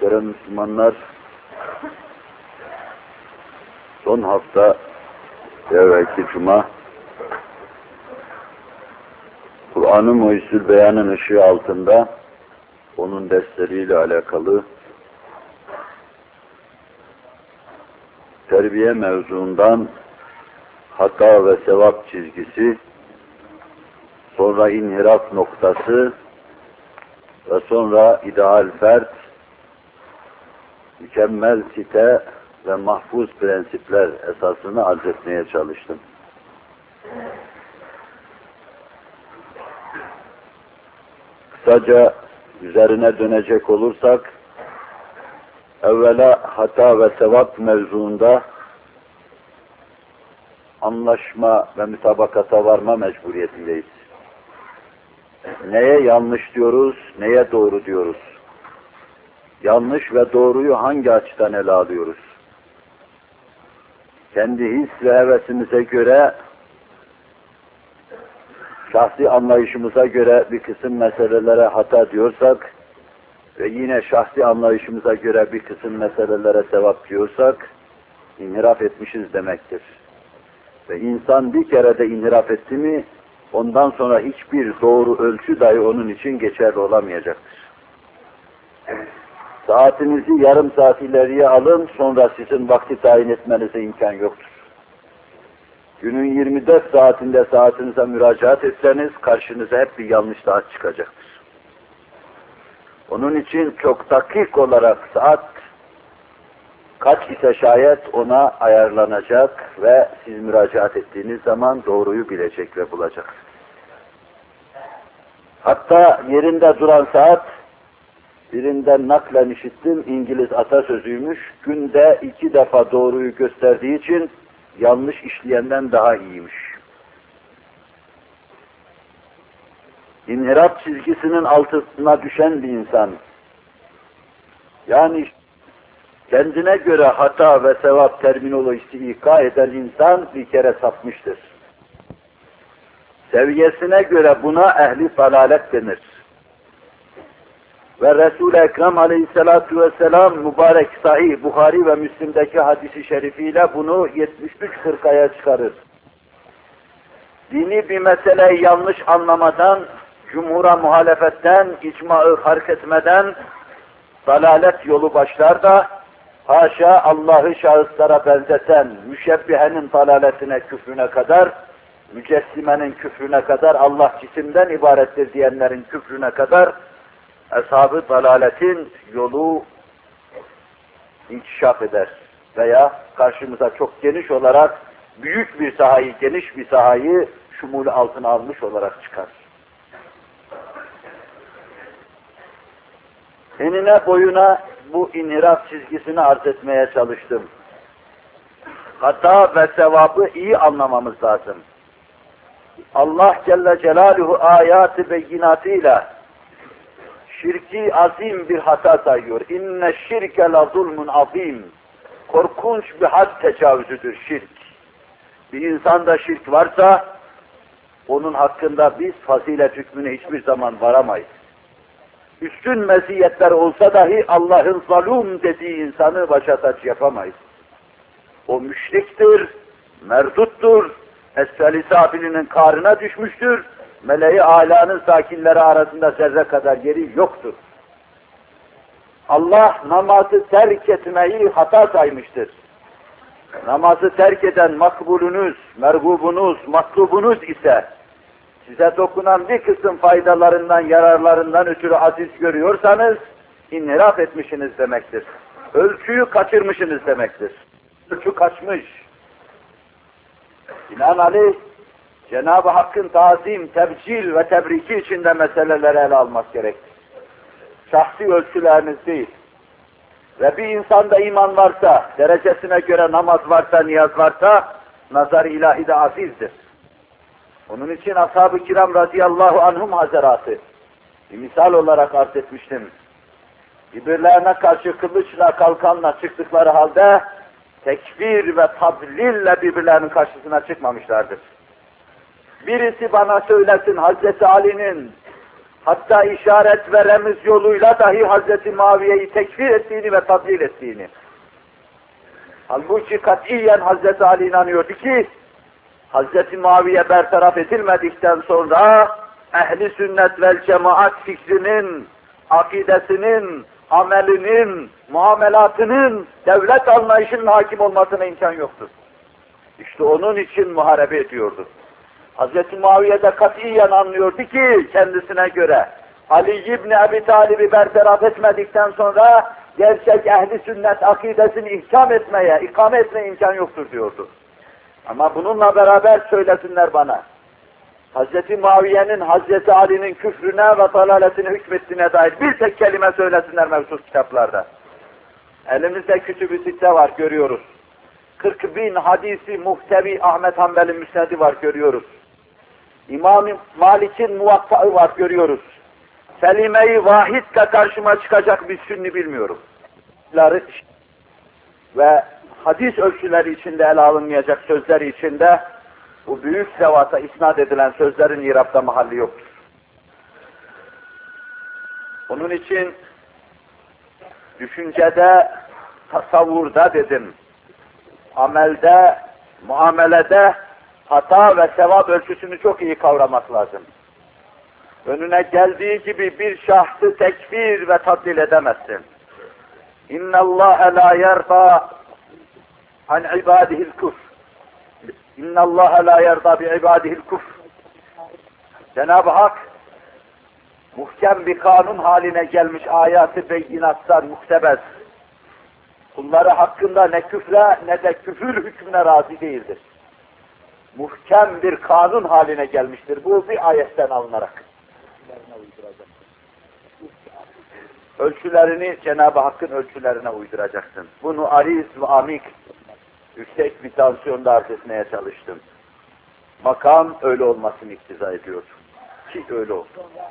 Muhterem Müslümanlar, son hafta evvelki Cuma, Kur'an-ı Muhyüzül Beyan'ın ışığı altında onun dersleriyle alakalı terbiye mevzuundan hata ve sevap çizgisi, sonra inhiraf noktası ve sonra ideal fert, mükemmel site ve mahfuz prensipler esasını arz etmeye çalıştım. Kısaca üzerine dönecek olursak, evvela hata ve sevap mevzuunda anlaşma ve mütabakata varma mecburiyetindeyiz. Neye yanlış diyoruz, neye doğru diyoruz? Yanlış ve doğruyu hangi açıdan ele alıyoruz? Kendi his ve hevesimize göre, şahsi anlayışımıza göre bir kısım meselelere hata diyorsak ve yine şahsi anlayışımıza göre bir kısım meselelere sevap diyorsak, inhiraf etmişiz demektir. Ve insan bir kere de inhiraf etti mi, ondan sonra hiçbir doğru ölçü dahi onun için geçerli olamayacaktır. Saatinizi yarım saat ileriye alın, sonra sizin vakti tayin etmenize imkan yoktur. Günün 24 saatinde saatinize müracaat etseniz, karşınıza hep bir yanlış saat çıkacaktır. Onun için çok dakik olarak saat kaç ise şayet ona ayarlanacak ve siz müracaat ettiğiniz zaman doğruyu bilecek ve bulacak. Hatta yerinde duran saat, birinden naklen işittim, İngiliz atasözüymüş, günde 2 defa doğruyu gösterdiği için yanlış işleyenden daha iyiymiş. İnhiraf çizgisinin altına düşen bir insan, yani kendine göre hata ve sevap terminolojisi ika eden insan bir kere sapmıştır. Seviyesine göre buna ehli dalalet denir. Ve Resul-i Ekrem aleyhissalatu vesselam mübarek sahih Buhari ve Müslim'deki hadisi şerifiyle bunu 73 fırkaya çıkarır. Dini bir meseleyi yanlış anlamadan, cumhura muhalefetten, icma-ı fark etmeden dalalet yolu başlar da haşa Allah'ı şahıslara benzeten müşebbihenin dalaletine, küfrüne kadar, mücessimenin küfrüne kadar, Allah cisimden ibarettir diyenlerin küfrüne kadar ashab-ı dalaletin yolu inkişaf eder veya karşımıza çok geniş olarak büyük bir sahayı, geniş bir sahayı şumul altına almış olarak çıkar. Enine boyuna bu inhiraf çizgisini arz etmeye çalıştım. Hata ve sevabı iyi anlamamız lazım. Allah Celle Celaluhu ayat-ı beyinatıyla şirki azim bir hata sayıyor. İnne şirke la zulmun azim. Korkunç bir had tecavüzüdür şirk. Bir insanda şirk varsa onun hakkında biz fazilet hükmüne hiçbir zaman varamayız. Üstün meziyetler olsa dahi Allah'ın zalum dediği insanı başa taç yapamayız. O müşriktir, merduttur, esfel-i safilinin karına düşmüştür, meleği âlânın sakinleri arasında zerre kadar yeri yoktur. Allah namazı terk etmeyi hata saymıştır. Namazı terk eden makbulünüz, mergubunuz, matlubunuz ise size dokunan bir kısım faydalarından, yararlarından ötürü aziz görüyorsanız inhiraf etmişsiniz demektir. Ölçüyü kaçırmışsınız demektir. Ölçü kaçmış. Binaenaleyh Cenab-ı Hakk'ın tazim, tebcil ve tebriki içinde meseleleri ele almak gerektir. Şahsi ölçüleriniz değil. Ve bir insanda iman varsa, derecesine göre namaz varsa, niyaz varsa, nazar-ı ilahi de azizdir. Onun için ashab-ı kiram radıyallahu anhum hazaratı, bir misal olarak arz etmiştim. Birbirlerine karşı kılıçla, kalkanla çıktıkları halde, tekbir ve tablille birbirlerinin karşısına çıkmamışlardır. Birisi bana söylesin Hazreti Ali'nin hatta işaret ve remz yoluyla dahi Hazreti Muaviye'yi tekfir ettiğini ve tadlil ettiğini. Halbuki katiyen Hazreti Ali inanıyordu ki, Hazreti Muaviye bertaraf edilmedikten sonra ehli sünnet vel cemaat fikrinin, akidesinin, amelinin, muamelatının, devlet anlayışının hakim olmasına imkan yoktur. İşte onun için muharebe ediyordu. Hazreti Muaviye de katiyen anlıyordu ki kendisine göre Ali İbni Ebi Talib'i bertaraf etmedikten sonra gerçek ehli sünnet akidesini ikame etmeye imkan yoktur diyordu. Ama bununla beraber söylesinler bana, Hazreti Muaviye'nin Hazreti Ali'nin küfrüne ve dalaletine hükmettiğine dair bir tek kelime söylesinler mevcut kitaplarda. Elimizde Kütüb-i Sitte var, görüyoruz. 40.000 hadisi muhtevi Ahmet Hanbel'in müsnedi var, görüyoruz. İmam Malik'in Muvatta'ı var, görüyoruz. Selime-i Vahid'le karşıma çıkacak bir sünni bilmiyorum. Ve hadis ölçüleri içinde ele alınmayacak sözler içinde bu büyük zevata isnat edilen sözlerin irapta mahalli yoktur. Onun için düşüncede, tasavvurda dedim, amelde, muamelede hata ve sevap ölçüsünü çok iyi kavramak lazım. Önüne geldiği gibi bir şahsı tekfir ve tadlil edemezsin. اِنَّ اللّٰهَ لَا يَرْضَى عَنْ عِبَادِهِ الْكُفْرِ اِنَّ اللّٰهَ لَا يَرْضَى بِعِبَادِهِ الْكُفْرِ Cenab-ı Hak muhkem bir kanun haline gelmiş ayat-ı beyinattan muktebez. Kulları hakkında ne küfre ne de küfür hükmüne razı değildir. Muhkem bir kanun haline gelmiştir. Bu bir ayetten alınarak. Ölçülerini Cenab-ı Hakk'ın ölçülerine uyduracaksın. Bunu ariz ve amik, yüksek bir tansiyonda arz etmeye çalıştım. Makam öyle olmasını iktiza ediyor. Ki öyle oldu.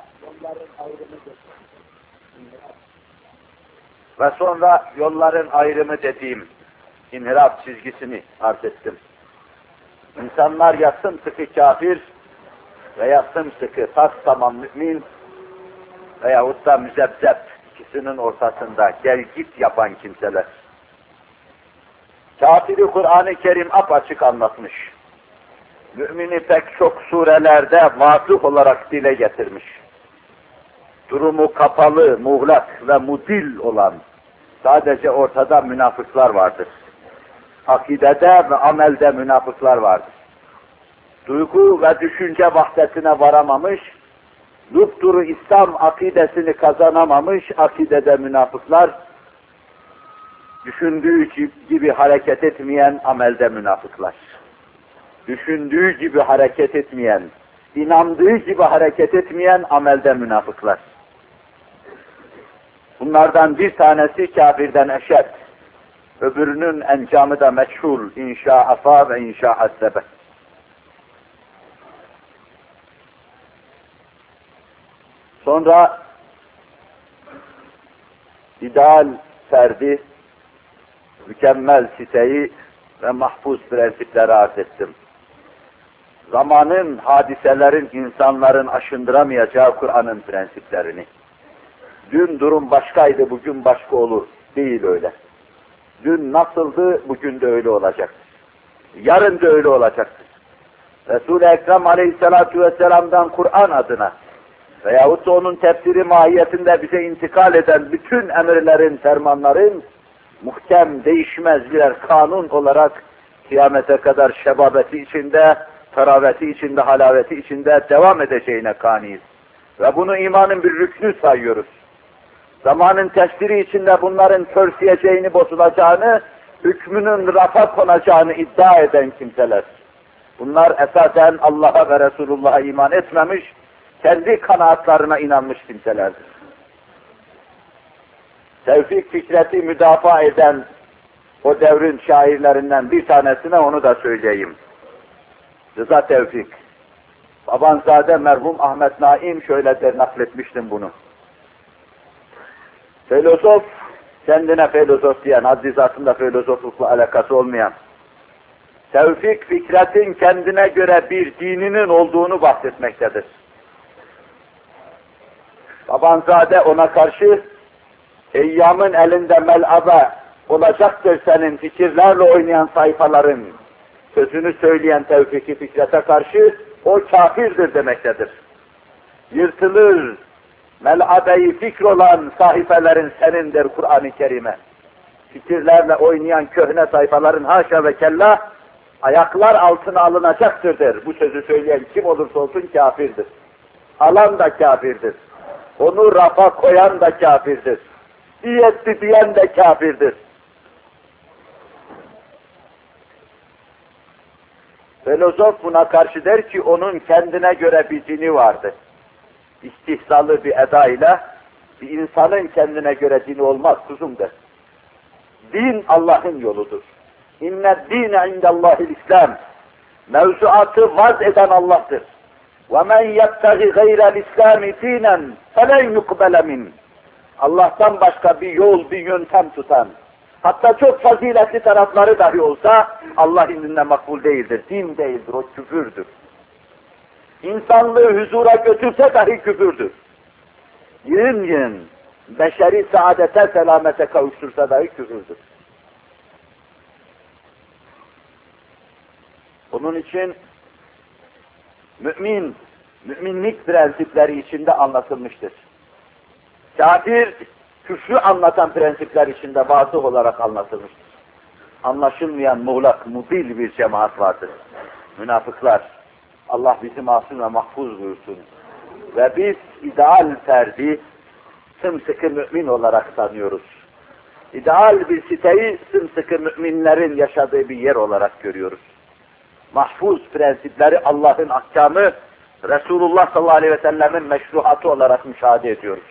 Ve sonra yolların ayrımı dediğim inhiraf çizgisini arz ettim. İnsanlar ya sımsıkı kafir veya sımsıkı tas tamam mümin veyahut da müzebzep, ikisinin ortasında gel git yapan kimseler. Kafiri Kur'an-ı Kerim apaçık anlatmış. Mümini pek çok surelerde vasıf olarak dile getirmiş. Durumu kapalı, muğlak ve mudil olan sadece ortada münafıklar vardır. Akidede ve amelde münafıklar vardır. Duygu ve düşünce vahdetine varamamış, dupduru İslam akidesini kazanamamış akidede münafıklar, düşündüğü gibi hareket etmeyen amelde münafıklar. Düşündüğü gibi hareket etmeyen, inandığı gibi hareket etmeyen amelde münafıklar. Bunlardan bir tanesi kafirden eşed, öbürünün encamı da meçhul, inşa afa ve inşa hassebe. Sonra ideal ferdi, mükemmel siteyi ve mahfuz prensipleri arz ettim. Zamanın, hadiselerin, insanların aşındıramayacağı Kur'an'ın prensiplerini. Dün durum başkaydı, bugün başka olur. Değil öyle. Dün nasıldı, bugün de öyle olacaktır. Yarın da öyle olacaktır. Resul-i Ekrem Aleyhisselatü Vesselam'dan Kur'an adına veyahut da onun tefsiri mahiyetinde bize intikal eden bütün emirlerin, fermanların muhkem, değişmez birer kanun olarak kıyamete kadar şebabeti içinde, taraveti içinde, halaveti içinde devam edeceğine kaniyiz. Ve bunu imanın bir rüknü sayıyoruz. Zamanın tefsiri içinde bunların törsiyeceğini, bozulacağını, hükmünün rafa konacağını iddia eden kimseler. Bunlar esasen Allah'a ve Resulullah'a iman etmemiş, kendi kanaatlarına inanmış kimselerdir. Tevfik Fikret'i müdafaa eden o devrin şairlerinden bir tanesine onu da söyleyeyim. Rıza Tevfik. Babanzade merhum Ahmet Naim şöyle der, nakletmiştim bunu. Filozof, kendine filozof diyen, haddi zatında filozoflukla alakası olmayan, Tevfik Fikret'in kendine göre bir dininin olduğunu bahsetmektedir. Babanzade ona karşı, eyyamın elinde mel'abe olacaktır senin fikirlerle oynayan sayfaların, sözünü söyleyen Tevfik-i Fikret'e karşı, o kafirdir demektedir. Yırtılır, mel'abe-i fikr olan sayfelerin senindir Kur'an-ı Kerim'e. Fikirlerle oynayan köhne sayfaların haşa ve kella, ayaklar altına alınacaktır. Bu sözü söyleyen kim olursa olsun kafirdir. Alan da kafirdir. Onu rafa koyan da kafirdir. İyi etti diyen de kafirdir. Filozof buna karşı der ki onun kendine göre bir dini vardı. İstihzalı bir edayla bir insanın kendine göre dini olmaz kuzum der. Din Allah'ın yoludur. İnne dîne indellâhil İslam. Mevzuatı vaz eden Allah'tır. وَمَنْ يَبْتَغِ غَيْرَ الْإِسْلَامِ دِينًا فَلَنْ يُقْبَلَ مِنْهُ. Allah'tan başka bir yol, bir yöntem tutan, hatta çok faziletli tarafları dahi olsa, Allah indinde makbul değildir, din değildir, o küfürdür. İnsanlığı huzura götürse dahi küfürdür. Yığın beşeri saadete, selamete kavuştursa dahi küfürdür. Onun için müminlik prensipleri içinde anlatılmıştır. Kafir, küfrü anlatan prensipler içinde bazı olarak anlatılmıştır. Anlaşılmayan muğlak, mubil bir cemaat vardır. Münafıklar. Allah bizi masum ve mahfuz buyursun. Ve biz ideal ferdi sımsıkı mümin olarak tanıyoruz. İdeal bir siteyi sımsıkı müminlerin yaşadığı bir yer olarak görüyoruz. Mahfuz prensipleri Allah'ın ahkamı, Resulullah sallallahu aleyhi ve sellemin meşruhatı olarak müşahede ediyoruz.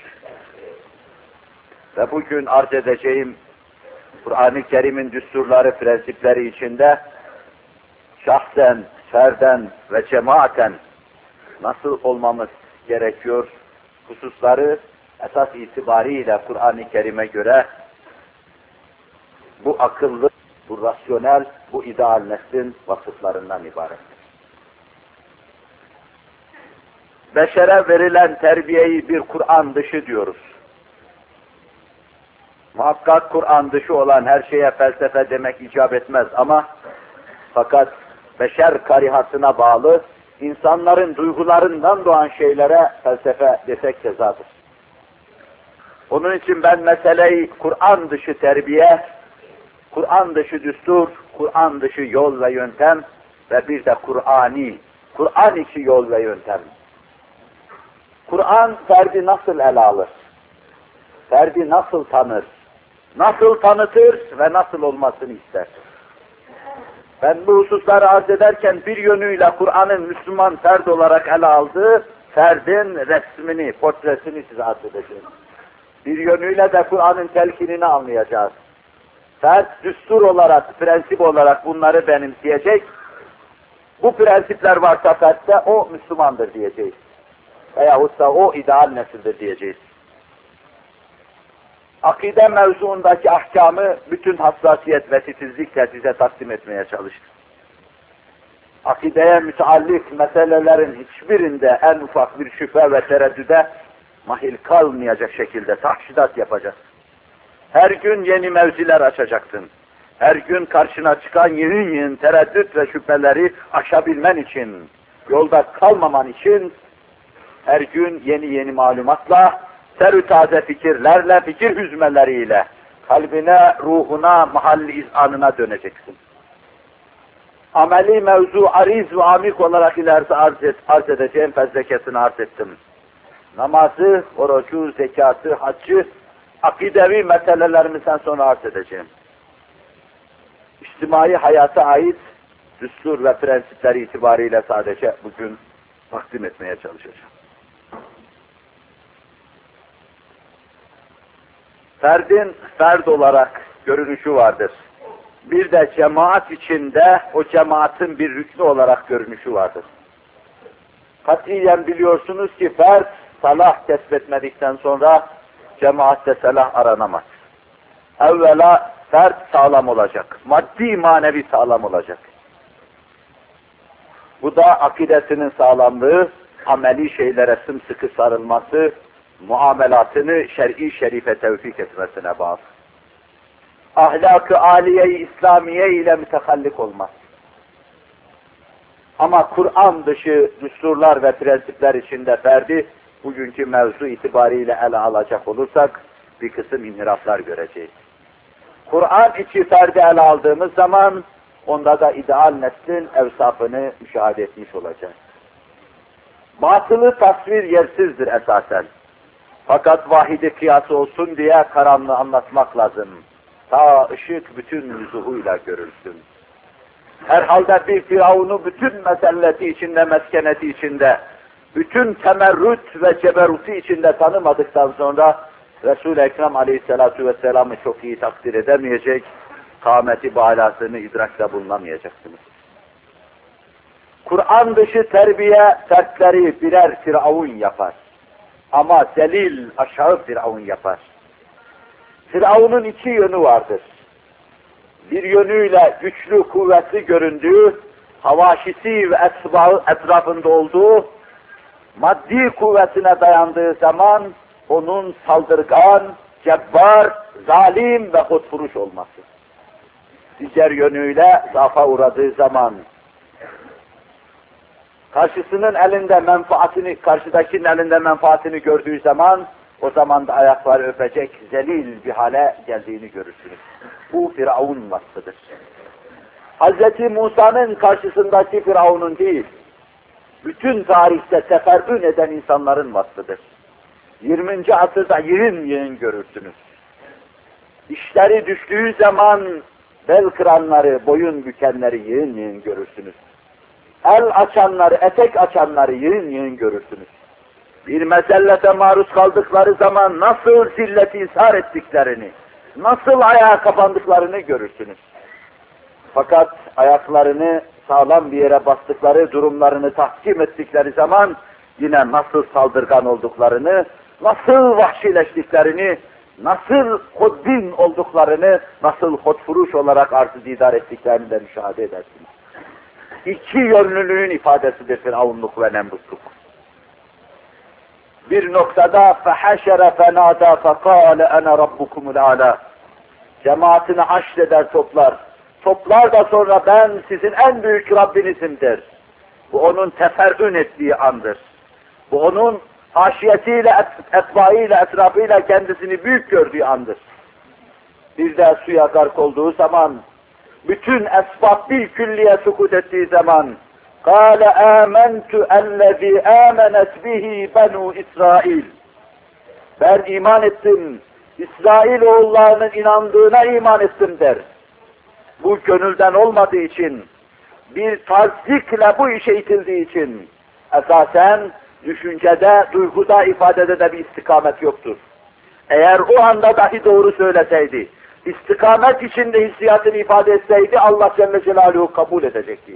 Ve bugün arz edeceğim Kur'an-ı Kerim'in düsturları, prensipleri içinde şahsen, ferden ve cemaaten nasıl olmamız gerekiyor hususları esas itibariyle Kur'an-ı Kerim'e göre bu akıllı, bu rasyonel, bu ideal neslin vasıflarından ibarettir. Beşere verilen terbiyeyi bir Kur'an dışı diyoruz. Muhakkak Kur'an dışı olan her şeye felsefe demek icap etmez ama fakat beşer karihatına bağlı insanların duygularından doğan şeylere felsefe desek cezadır. Onun için ben meseleyi Kur'an dışı terbiye, Kur'an dışı düstur, Kur'an dışı yol ve yöntem ve bir de Kur'an içi yol ve yöntem. Kur'an ferdi nasıl ele alır? Ferdi nasıl tanır? Nasıl tanıtır ve nasıl olmasını ister? Ben bu hususları arz ederken bir yönüyle Kur'an'ın Müslüman ferd olarak ele aldığı ferdin resmini, portresini size arz edeceğim. Bir yönüyle de Kur'an'ın telkinini anlayacağız. Fert, düstur olarak, prensip olarak bunları benimseyecek. Bu prensipler varsa fertte o Müslümandır diyeceğiz. Veyahut da o ideal nesildir diyeceğiz. Akide mevzuundaki ahkamı bütün hassasiyet ve titizlikle size takdim etmeye çalıştım. Akideye müteallik meselelerin hiçbirinde en ufak bir şüphe ve tereddüde mahil kalmayacak şekilde tahşidat yapacağız. Her gün yeni mevziler açacaksın. Her gün karşına çıkan yeni tereddüt ve şüpheleri aşabilmen için, yolda kalmaman için her gün yeni malumatla, serü taze fikirlerle, fikir hüzmeleriyle kalbine, ruhuna, mahalli izanına döneceksin. Ameli mevzu ariz ve amik olarak ileride arz edeceğim fezlekesini arz ettim. Namazı, orucu, zekatı, haccı, akidevi meselelerimizden sonra arz edeceğim. İçtimai hayata ait düstur ve prensipleri itibariyle sadece bugün takdim etmeye çalışacağım. Ferdin ferd olarak görünüşü vardır. Bir de cemaat içinde o cemaatin bir rüknü olarak görünüşü vardır. Katiyen biliyorsunuz ki ferd salah kesbetmedikten sonra cemaatte salah aranamaz. Evvela ferd sağlam olacak. Maddi manevi sağlam olacak. Bu da akidesinin sağlamlığı, ameli şeylere sımsıkı sarılması, muamelatını şer'i şerife tevfik etmesine bağlı. Ahlak-ı âliye-i İslamiye ile mütehallik olmaz. Ama Kur'an dışı düsturlar ve prensipler içinde ferdi, bugünkü mevzu itibariyle ele alacak olursak, bir kısım inhiraflar göreceğiz. Kur'an içi ferdi ele aldığımız zaman, onda da ideal neslin evsafını müşahede etmiş olacağız. Batılı tasvir yersizdir esasen. Fakat vahidi kıyası olsun diye karanlığı anlatmak lazım. Ta ışık bütün yüzuhuyla görülsün. Herhalde bir Firavun'u bütün meselleti içinde, meskeneti içinde, bütün temerrüt ve ceberutu içinde tanımadıktan sonra Resul-i Ekrem Aleyhisselatü Vesselam'ı çok iyi takdir edemeyecek, kâmeti bağlasını idrakta bulunamayacaksınız. Kur'an dışı terbiye fertleri birer Firavun yapar. Ama zelil aşağı Firavun yapar. Firavun'un iki yönü vardır. Bir yönüyle güçlü, kuvvetli göründüğü, havaşisi ve etbağı etrafında olduğu, maddi kuvvetine dayandığı zaman onun saldırgan, cebbar, zalim ve hotfuruş olması. Diğer yönüyle zafa uğradığı zaman, karşısının elinde menfaatini, karşıdakinin elinde menfaatini gördüğü zaman, o zaman da ayakları öpecek zelil bir hale geldiğini görürsünüz. Bu Firavun vasfıdır. Hz. Musa'nın karşısındaki Firavun'un değil, bütün tarihte teferrün eden insanların vasfıdır. 20. asırda yığın yığın görürsünüz. İşleri düştüğü zaman bel kıranları, boyun bükenleri yığın yığın görürsünüz. El açanları, etek açanları yığın yığın görürsünüz. Bir mesellete maruz kaldıkları zaman nasıl zilleti ishar ettiklerini, nasıl ayağa kapandıklarını görürsünüz. Fakat ayaklarını sağlam bir yere bastıkları, durumlarını tahkim ettikleri zaman yine nasıl saldırgan olduklarını, nasıl vahşileştiklerini, nasıl hoddin olduklarını, nasıl hotfuruş olarak arz idare ettiklerini de müşahede edersiniz. İki yönlülüğün ifadesidir Firavunluk ve Nemrutluk. Bir noktada فَحَشَرَ فَنَادَى فَقَالَ اَنَا رَبُّكُمُ الْعَلَى Cemaatini haşreder toplar. Toplar da sonra ben sizin en büyük Rabbinizim der. Bu onun teferrün ettiği andır. Bu onun haşiyetiyle, etbaıyla, etrafıyla kendisini büyük gördüğü andır. Bir de suya gark olduğu zaman, bütün esbab bir külliye sukut ettiği zaman, قَالَ آمَنْتُ اَلَّذ۪ي آمَنَتْ بِهِ بَنُوا İsrail. Ben iman ettim, İsrail oğullarının inandığına iman ettim der. Bu gönülden olmadığı için, bir tarzikle bu işe itildiği için, esasen düşüncede, duyguda, ifadede de bir istikamet yoktur. Eğer o anda dahi doğru söyleseydi, istikamet içinde hissiyatını ifade etseydi, Allah Celle Celaluhu kabul edecekti.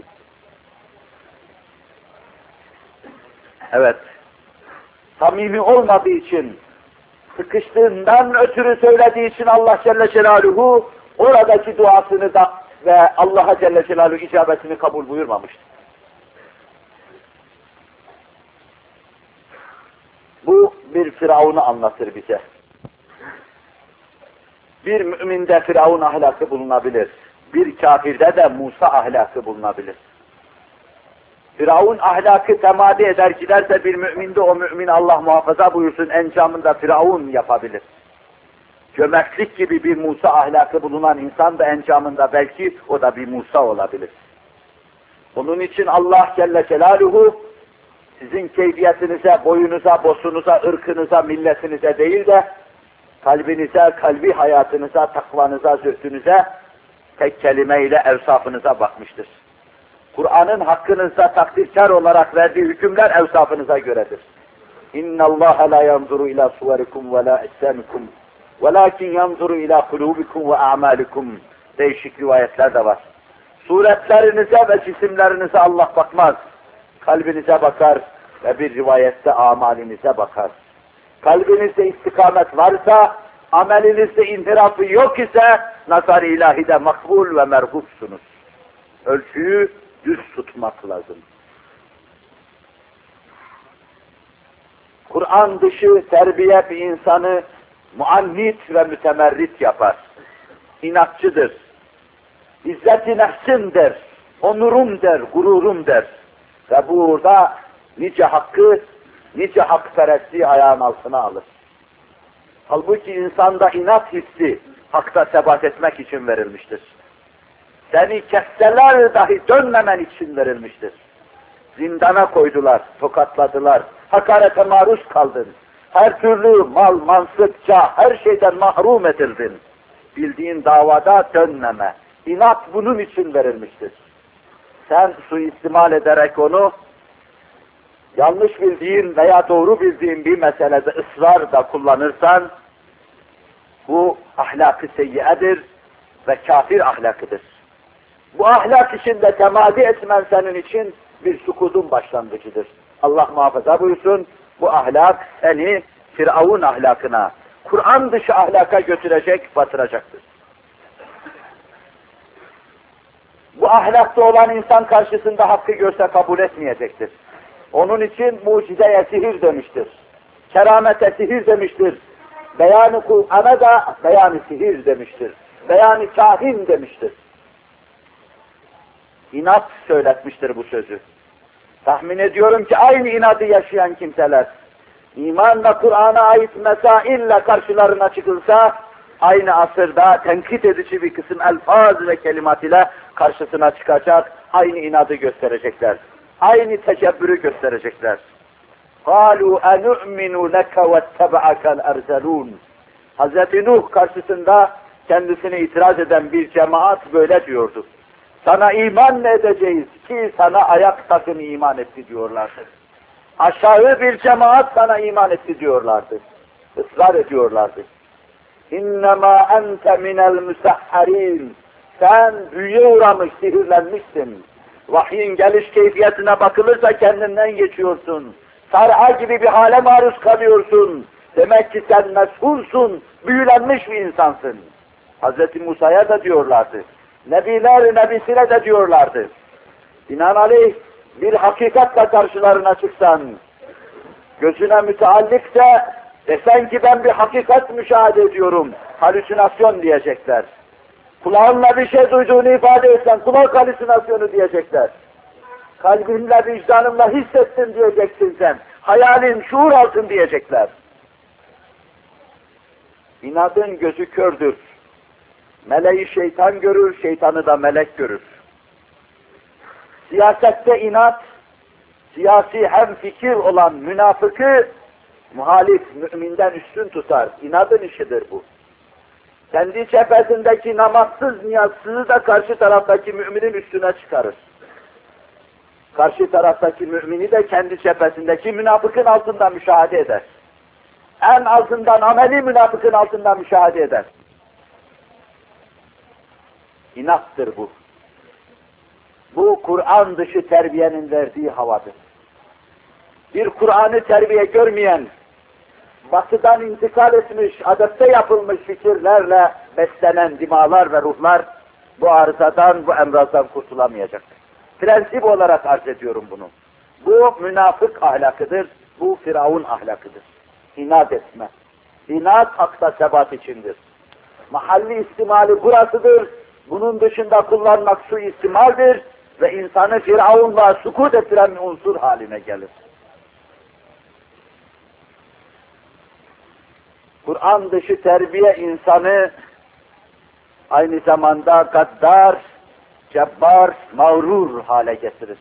Evet, samimi olmadığı için, sıkıştığından ötürü söylediği için Allah Celle Celaluhu oradaki duasını da ve Allah Celle Celaluhu icabetini kabul buyurmamıştır. Bu bir Firavun'u anlatır bize. Bir müminde Firavun ahlakı bulunabilir. Bir kafirde de Musa ahlakı bulunabilir. Firavun ahlakı temadi eder giderse bir müminde o mümin Allah muhafaza buyursun encamında Firavun yapabilir. Cömertlik gibi bir Musa ahlakı bulunan insan da encamında belki o da bir Musa olabilir. Onun için Allah Celle Celaluhu sizin keyfiyetinize, boyunuza, bosunuza, ırkınıza, milletinize değil de kalbinize, kalbi hayatınıza, takvanıza, zühdünüze tek kelimeyle evsafınıza bakmıştır. Kur'an'ın hakkınızda takdirkar olarak verdiği hükümler evsafınıza göredir. İnna Allah la yanzuru ila suverikum ve la ecsamikum velakin yanzuru ila kulubikum ve a'malikum. Değişik rivayetler de var. Suretlerinize ve cisimlerinize Allah bakmaz. Kalbinize bakar ve bir rivayette amalinize bakar. Kalbinizde istikamet varsa, amelinizde inhirafı yok ise nazar-ı ilahide makbul ve merhubsunuz. Ölçüyü düz tutmak lazım. Kur'an dışı terbiye bir insanı muannit ve mütemerrit yapar. İnatçıdır. İzzet-i nefsim der, onurum der, gururum der. Ve burada nice hakkı, nice hakperestliği ayağın altına alır. Halbuki insanda inat hissi hakta sebat etmek için verilmiştir. Seni kesseler dahi dönmemen için verilmiştir. Zindana koydular, tokatladılar, hakarete maruz kaldın. Her türlü mal, mansıpça, her şeyden mahrum edildin. Bildiğin davada dönmeme. İnat bunun için verilmiştir. Sen suistimal ederek onu, yanlış bildiğin veya doğru bildiğin bir meselede ısrar da kullanırsan, bu ahlak-ı seyyiyedir ve kafir ahlakıdır. Bu ahlak içinde temadi etmen senin için bir sukudun başlangıcıdır. Allah muhafaza buyursun, bu ahlak seni Firavun ahlakına, Kur'an dışı ahlaka götürecek, batıracaktır. Bu ahlakta olan insan karşısında hakkı görse kabul etmeyecektir. Onun için mucizeye sihir demiştir. Keramete sihir demiştir. Beyan-ı Kur'an'a da beyan-ı sihir demiştir. Beyan-ı kahin demiştir. İnat söyletmiştir bu sözü. Tahmin ediyorum ki aynı inadı yaşayan kimseler, imanla Kur'an'a ait mesaille karşılarına çıkılsa, aynı asırda tenkit edici bir kısım elfaz ve kelimat ile karşısına çıkacak, aynı inadı gösterecekler. Aynı tekebbürü gösterecekler. قَالُوا أَنُؤْمِنُ لَكَ وَاتَّبَعَكَ الْاَرْزَلُونَ Hz. Nuh karşısında kendisine itiraz eden bir cemaat böyle diyordu. Sana iman ne edeceğiz ki sana ayak takın iman etti diyorlardı. Aşağı bir cemaat sana iman etti diyorlardı. Israr ediyorlardı. İnnemâ ente minel müsehharîn. Sen büyüye uğramış, sihirlenmişsin. Vahyin geliş keyfiyetine bakılırsa kendinden geçiyorsun. Sar'a gibi bir hale maruz kalıyorsun. Demek ki sen meshursun, büyülenmiş bir insansın. Hz. Musa'ya da diyorlardı. Nebiler nebisine de diyorlardı. Binaenaleyh bir hakikatle karşılarına çıksan, gözüne müteallikse desen ki ben bir hakikat müşahede ediyorum, halüsinasyon diyecekler. Kulağınla bir şey duyduğunu ifade etsen, kulak halüsinasyonu diyecekler. Kalbinle, vicdanınla hissettin diyeceksin sen. Hayalin, şuur altın diyecekler. İnadın gözü kördür. Meleği şeytan görür, şeytanı da melek görür. Siyasette inat, siyasi hemfikir olan münafıkı, muhalif müminden üstün tutar. İnadın işidir bu. Kendi cephesindeki namazsız, niyazsızı da karşı taraftaki müminin üstüne çıkarır. Karşı taraftaki mümini de kendi cephesindeki münafıkın altında müşahede eder. En altından ameli münafıkın altında müşahede eder. İnattır bu. Bu Kur'an dışı terbiyenin verdiği havadır. Bir Kur'an'ı terbiye görmeyen, batıdan intikal etmiş, adapte yapılmış fikirlerle beslenen dimalar ve ruhlar bu arızadan, bu emrazdan kurtulamayacaktır. Prensip olarak arz ediyorum bunu. Bu münafık ahlakıdır, bu Firavun ahlakıdır. İnat etme. İnat hakta sebat içindir. Mahalli istimali burasıdır. Bunun dışında kullanmak suistimaldir ve insanı Firavun'la sukut ettiren bir unsur haline gelir. Kur'an dışı terbiye insanı aynı zamanda gaddar, cebbar, mağrur hale getirir.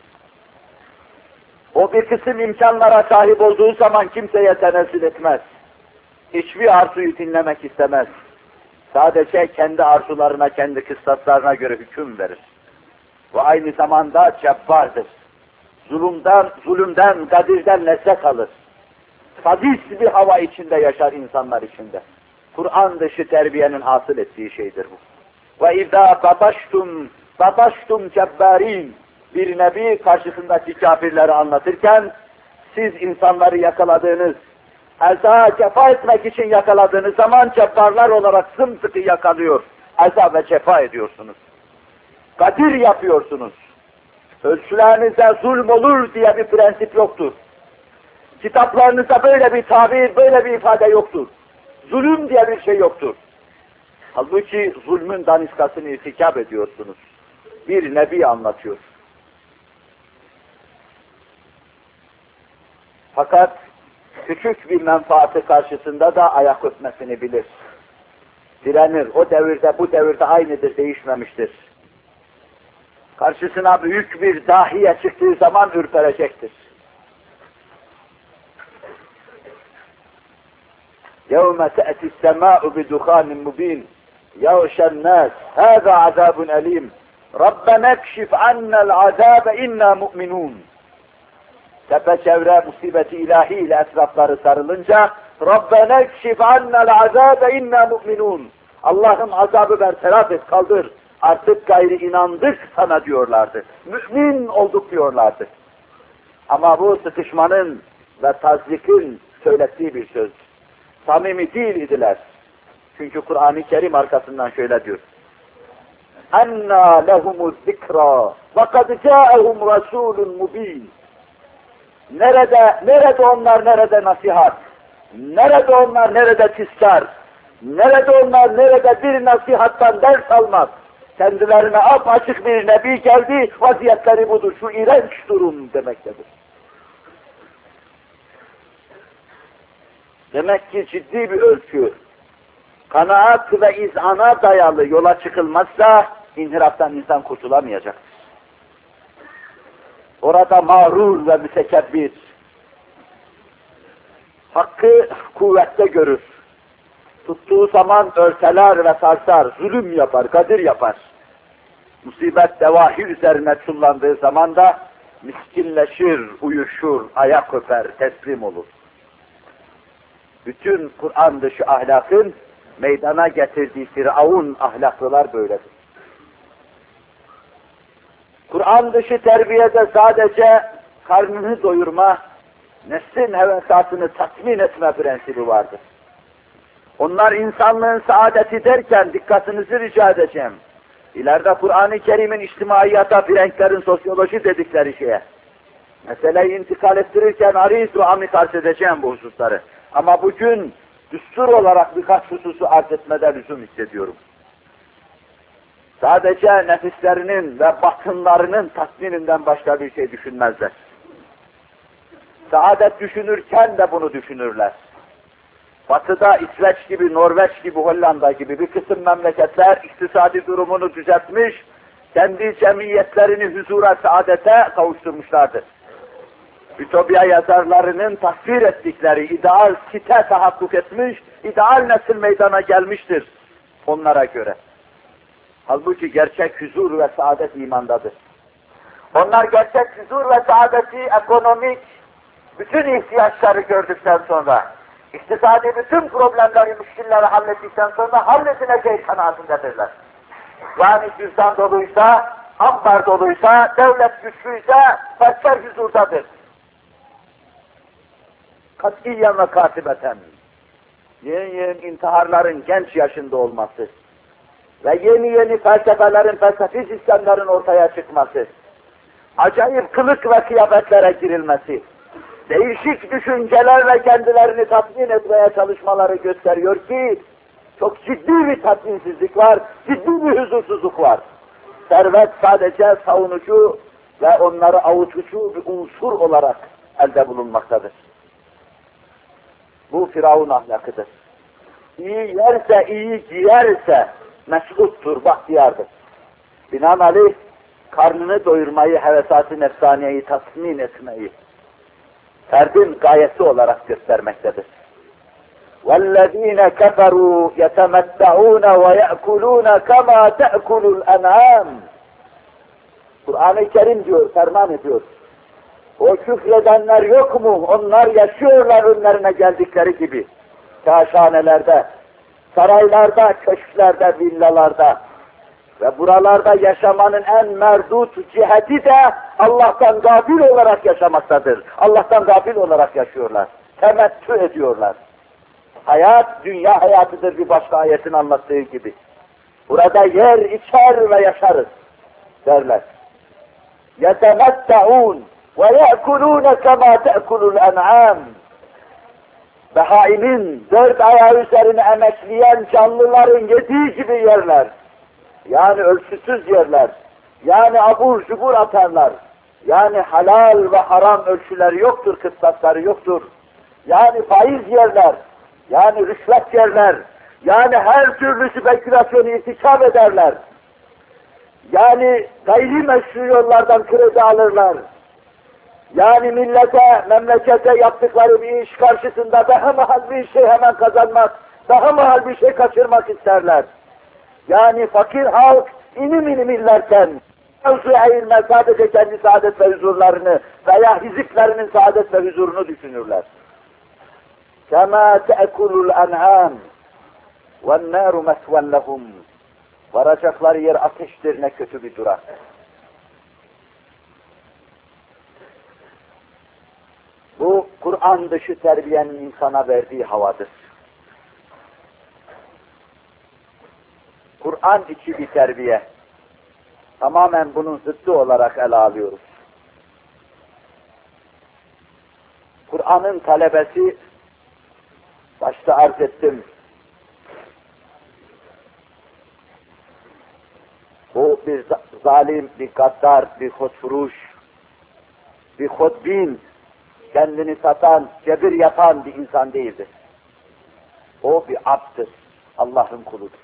O bir kısım imkanlara sahip olduğu zaman kimseye tenezzül etmez. Hiçbir arzuyu dinlemek istemez. Sadece kendi arzularına, kendi kıstaslarına göre hüküm verir. Ve aynı zamanda cebbardır. Zulümden, gadirden lezzet alır. Sadis bir hava içinde yaşar insanlar içinde. Kur'an dışı terbiyenin hasıl ettiği şeydir bu. Ve izâ bataştum cebbarin. Bir nebi karşısındaki kafirleri anlatırken, siz insanları yakaladığınız, eza cefa etmek için yakaladığınız zaman cebbarlar olarak sımsıkı yakalıyor, eza ve cefa ediyorsunuz. Kadir yapıyorsunuz. Ölçülerinize zulm olur diye bir prensip yoktur. Kitaplarınızda böyle bir tabir, böyle bir ifade yoktur. Zulüm diye bir şey yoktur. Halbuki zulmün daniskasını irtikap ediyorsunuz. Bir nebi anlatıyor. Fakat küçük bir menfaati karşısında da ayak öpmesini bilir. Direnir. O devirde, bu devirde aynıdır, değişmemiştir. Karşısına büyük bir dahiye çıktığı zaman ürperecektir. يَوْمَ تَأْتِ السَّمَاءُ بِدُخَانٍ مُب۪ينٍ يَغْشَى النَّاسِ هَذَا عَذَابٌ أَلِيمٌ رَبَّنَا اكْشِفْ عَنَّا الْعَذَابَ اِنَّا مُؤْمِنُونَ Tepeçevre musibeti ilahiyle etrafları sarılınca رَبَّنَا اكْشِفْ عَنَّا الْعَذَابَ اِنَّا مُؤْمِنُونَ Allah'ım azabı bertaraf et, kaldır. Artık gayri inandık sana diyorlardı. Mümin olduk diyorlardı. Ama bu sıkışmanın ve tazyikin söylettiği bir söz. Samimi değil idiler. Çünkü Kur'an-ı Kerim arkasından şöyle diyor. اَنَّا لَهُمُ الذِّكْرَى وَقَدْ جَاءَهُمْ رَسُولٌ مُب۪ينٌ Nerede onlar, nerede nasihat? Nerede onlar, nerede tizkar? Nerede onlar, nerede bir nasihattan ders almak? Kendilerine apaçık bir nebi geldi, vaziyetleri budur, şu iğrenç durum demektedir. Demek ki ciddi bir ölçü, kanaat ve izana dayalı yola çıkılmazsa, inhiraftan insan kurtulamayacak. Orada mağrur ve mütekebbir, hakkı kuvvette görür. Tuttuğu zaman örteler ve sarsar, zulüm yapar, gadir yapar. Musibet devahi üzerine çullandığı zaman da miskinleşir, uyuşur, ayak öper, teslim olur. Bütün Kur'an dışı ahlakın meydana getirdiği Firavun ahlaklılar böyledir. Kur'an dışı terbiyede sadece karnını doyurma, nefsin hevesatını tatmin etme prensibi vardır. Onlar insanlığın saadeti derken dikkatinizi rica edeceğim. İleride Kur'an-ı Kerim'in içtimaiyata, Frenklerin sosyoloji dedikleri şeye. Meseleyi intikal ettirirken ariz ve amik arz edeceğim bu hususları. Ama bugün düstur olarak birkaç hususu arz etmede lüzum hissediyorum. Sadece nefislerinin ve batınlarının tatmininden başka bir şey düşünmezler. Saadet düşünürken de bunu düşünürler. Batı'da İsveç gibi, Norveç gibi, Hollanda gibi bir kısım memleketler iktisadi durumunu düzeltmiş, kendi cemiyetlerini huzura, saadete kavuşturmuşlardır. Ütopya yazarlarının tasvir ettikleri ideal site tahakkuk etmiş, ideal nesil meydana gelmiştir onlara göre. Halbuki gerçek huzur ve saadet imandadır. Onlar gerçek huzur ve saadeti ekonomik bütün ihtiyaçları gördükten sonra, iktisadi bütün problemleri, müşkilleri hallettikten sonra halledileceği kanaatindedirler. Yani cüzdan doluysa, ambar doluysa, devlet güçlüyse, başlar huzurdadır. Katiyen ve katibeten. Yeni intiharların genç yaşında olması ve yeni felsefelerin, felsefi sistemlerin ortaya çıkması, acayip kılık ve kıyafetlere girilmesi, değişik düşüncelerle kendilerini tatmin etmeye çalışmaları gösteriyor ki, çok ciddi bir tatminsizlik var, ciddi bir huzursuzluk var. Servet sadece savunucu ve onları avutucu bir unsur olarak elde bulunmaktadır. Bu Firavun ahlakıdır. İyi yerse, iyi giyerse mesuttur, bahtiyardır. Binaenaleyh karnını doyurmayı, hevesat-ı nefsaniyeyi tatmin etmeyi ferdin gayesi olarak göstermektedir. وَالَّذ۪ينَ كَفَرُوا يَتَمَتَّعُونَ وَيَأْكُلُونَ كَمَا تَأْكُلُ الْاَنْعَامِ Kur'an-ı Kerim diyor, ferman ediyor. O küfredenler yok mu? Onlar yaşıyorlar önlerine geldikleri gibi. Kâşhanelerde, saraylarda, köşklerde, villalarda ve buralarda yaşamanın en merdut ciheti de Allah'tan gafil olarak yaşamaktadır. Allah'tan gafil olarak yaşıyorlar. Temettü ediyorlar. Hayat, dünya hayatıdır bir başka ayetin anlattığı gibi. Burada yer, içer ve yaşarız derler. يَتَمَتَّعُونَ وَيَأْكُلُونَ كَمَا تَأْكُلُ الْاَنْعَامِ Behaimin dört ayağı üzerine emekleyen canlıların yediği gibi yerler. Yani ölçüsüz yerler. Yani abur cubur atarlar. Yani halal ve haram ölçüleri yoktur, kıstasları yoktur. Yani faiz yerler. Yani rüşvet yerler. Yani her türlü spekülasyonu irtikap ederler. Yani gayrimeşru yollardan kredi alırlar. Yani millete, memlekete yaptıkları bir iş karşısında daha mahal bir şey hemen kazanmak, daha mahal bir şey kaçırmak isterler. Yani fakir halk inim inim illerken, mevzu eğilme sadece kendi saadet ve huzurlarını veya hiziplerinin saadet ve huzurunu düşünürler. كَمَا تَأْكُلُ الْاَنْعَامِ وَالنَّارُ مَسْوًا لَهُمْ Varacakları yer ateştir, ne kötü bir durak. Bu, Kur'an dışı terbiyenin insana verdiği havadır. Kur'an içi bir terbiye. Tamamen bunun zıttı olarak ele alıyoruz. Kur'an'ın talebesi, başta arz ettim, bu bir zalim, bir gaddar, bir hodfuruş, bir hodbin, kendini satan, cebir yapan bir insan değildir. O bir abddir, Allah'ın kuludur.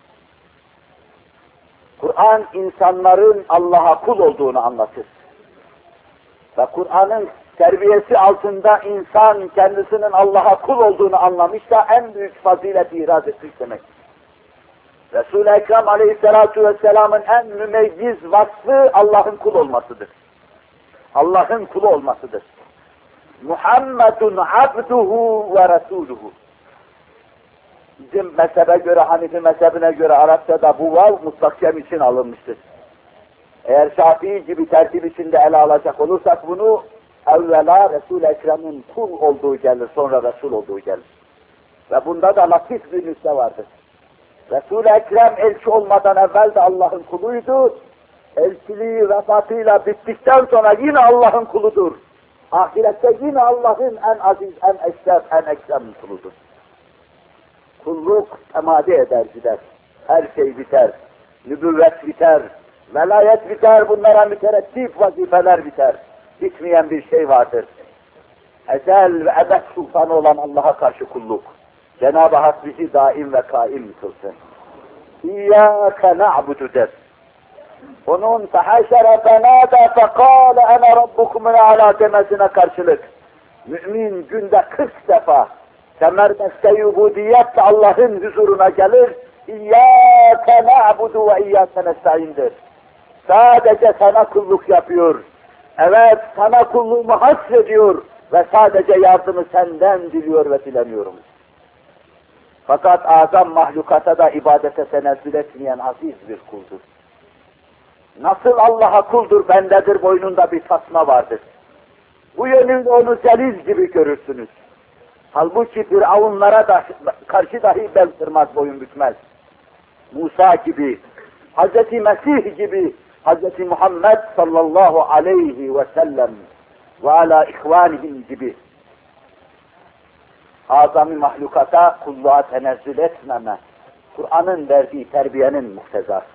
Kur'an insanların Allah'a kul olduğunu anlatır. Ve Kur'an'ın terbiyesi altında insan kendisinin Allah'a kul olduğunu anlamışsa en büyük fazileti ihraz etmiş demektir. Resul-i Ekrem Aleyhisselatu Vesselam'ın en mümeyyiz vasfı Allah'ın kul olmasıdır. Allah'ın kulu olmasıdır. Muhammedun abduhu ve resuluhu. Bizim mezhebe göre, Hanifi mezhebine göre Arapçada bu vav mustakem için alınmıştır. Eğer Şafii gibi tertip içinde ele alacak olursak bunu, evvela Resul-i Ekrem'in kul olduğu gelir, sonra Resul olduğu gelir. Ve bunda da latif bir nüshe vardır. Resul-i Ekrem elçi olmadan evvel de Allah'ın kuluydu. Elçiliği vefatıyla bittikten sonra yine Allah'ın kuludur. Ahirette yine Allah'ın en aziz, en eşref, en ekrem kuludur. Kulluk temadi eder gider. Her şey biter. Nübüvvet biter. Velayet biter. Bunlara müterettip vazifeler biter. Bitmeyen bir şey vardır. Ezel ve ebed sultanı olan Allah'a karşı kulluk. Cenab-ı Hak bizi daim ve kaim kılsın. İyyâke na'budu der. Onun fehaşere fenâdâ fekâle ene rabbukumul alâ demesine karşılık mümin günde 40 defa temerdeste ubudiyetle Allah'ın huzuruna gelir. İyyâke na'budu ve iyyâke nesta'indir. Sadece sana kulluk yapıyor. Evet, sana kulluğumu hasrediyor ve sadece yardımı senden diliyor ve dileniyorum. Fakat azam mahlukata da ibadete tenezzül etmeyen aziz bir kuldur. Nasıl Allah'a kuldur, bendedir boynunda bir tasma vardır. Bu yönüyle onu zelil gibi görürsünüz. Halbuki firavunlara da karşı dahi bel kırmaz, boyun bükmez. Musa gibi, Hz. Mesih gibi, Hz. Muhammed sallallahu aleyhi ve sellem ve ala ihvanihim gibi azami mahlukata kulluğa tenezzül etmeme, Kur'an'ın verdiği terbiyenin muhtezası.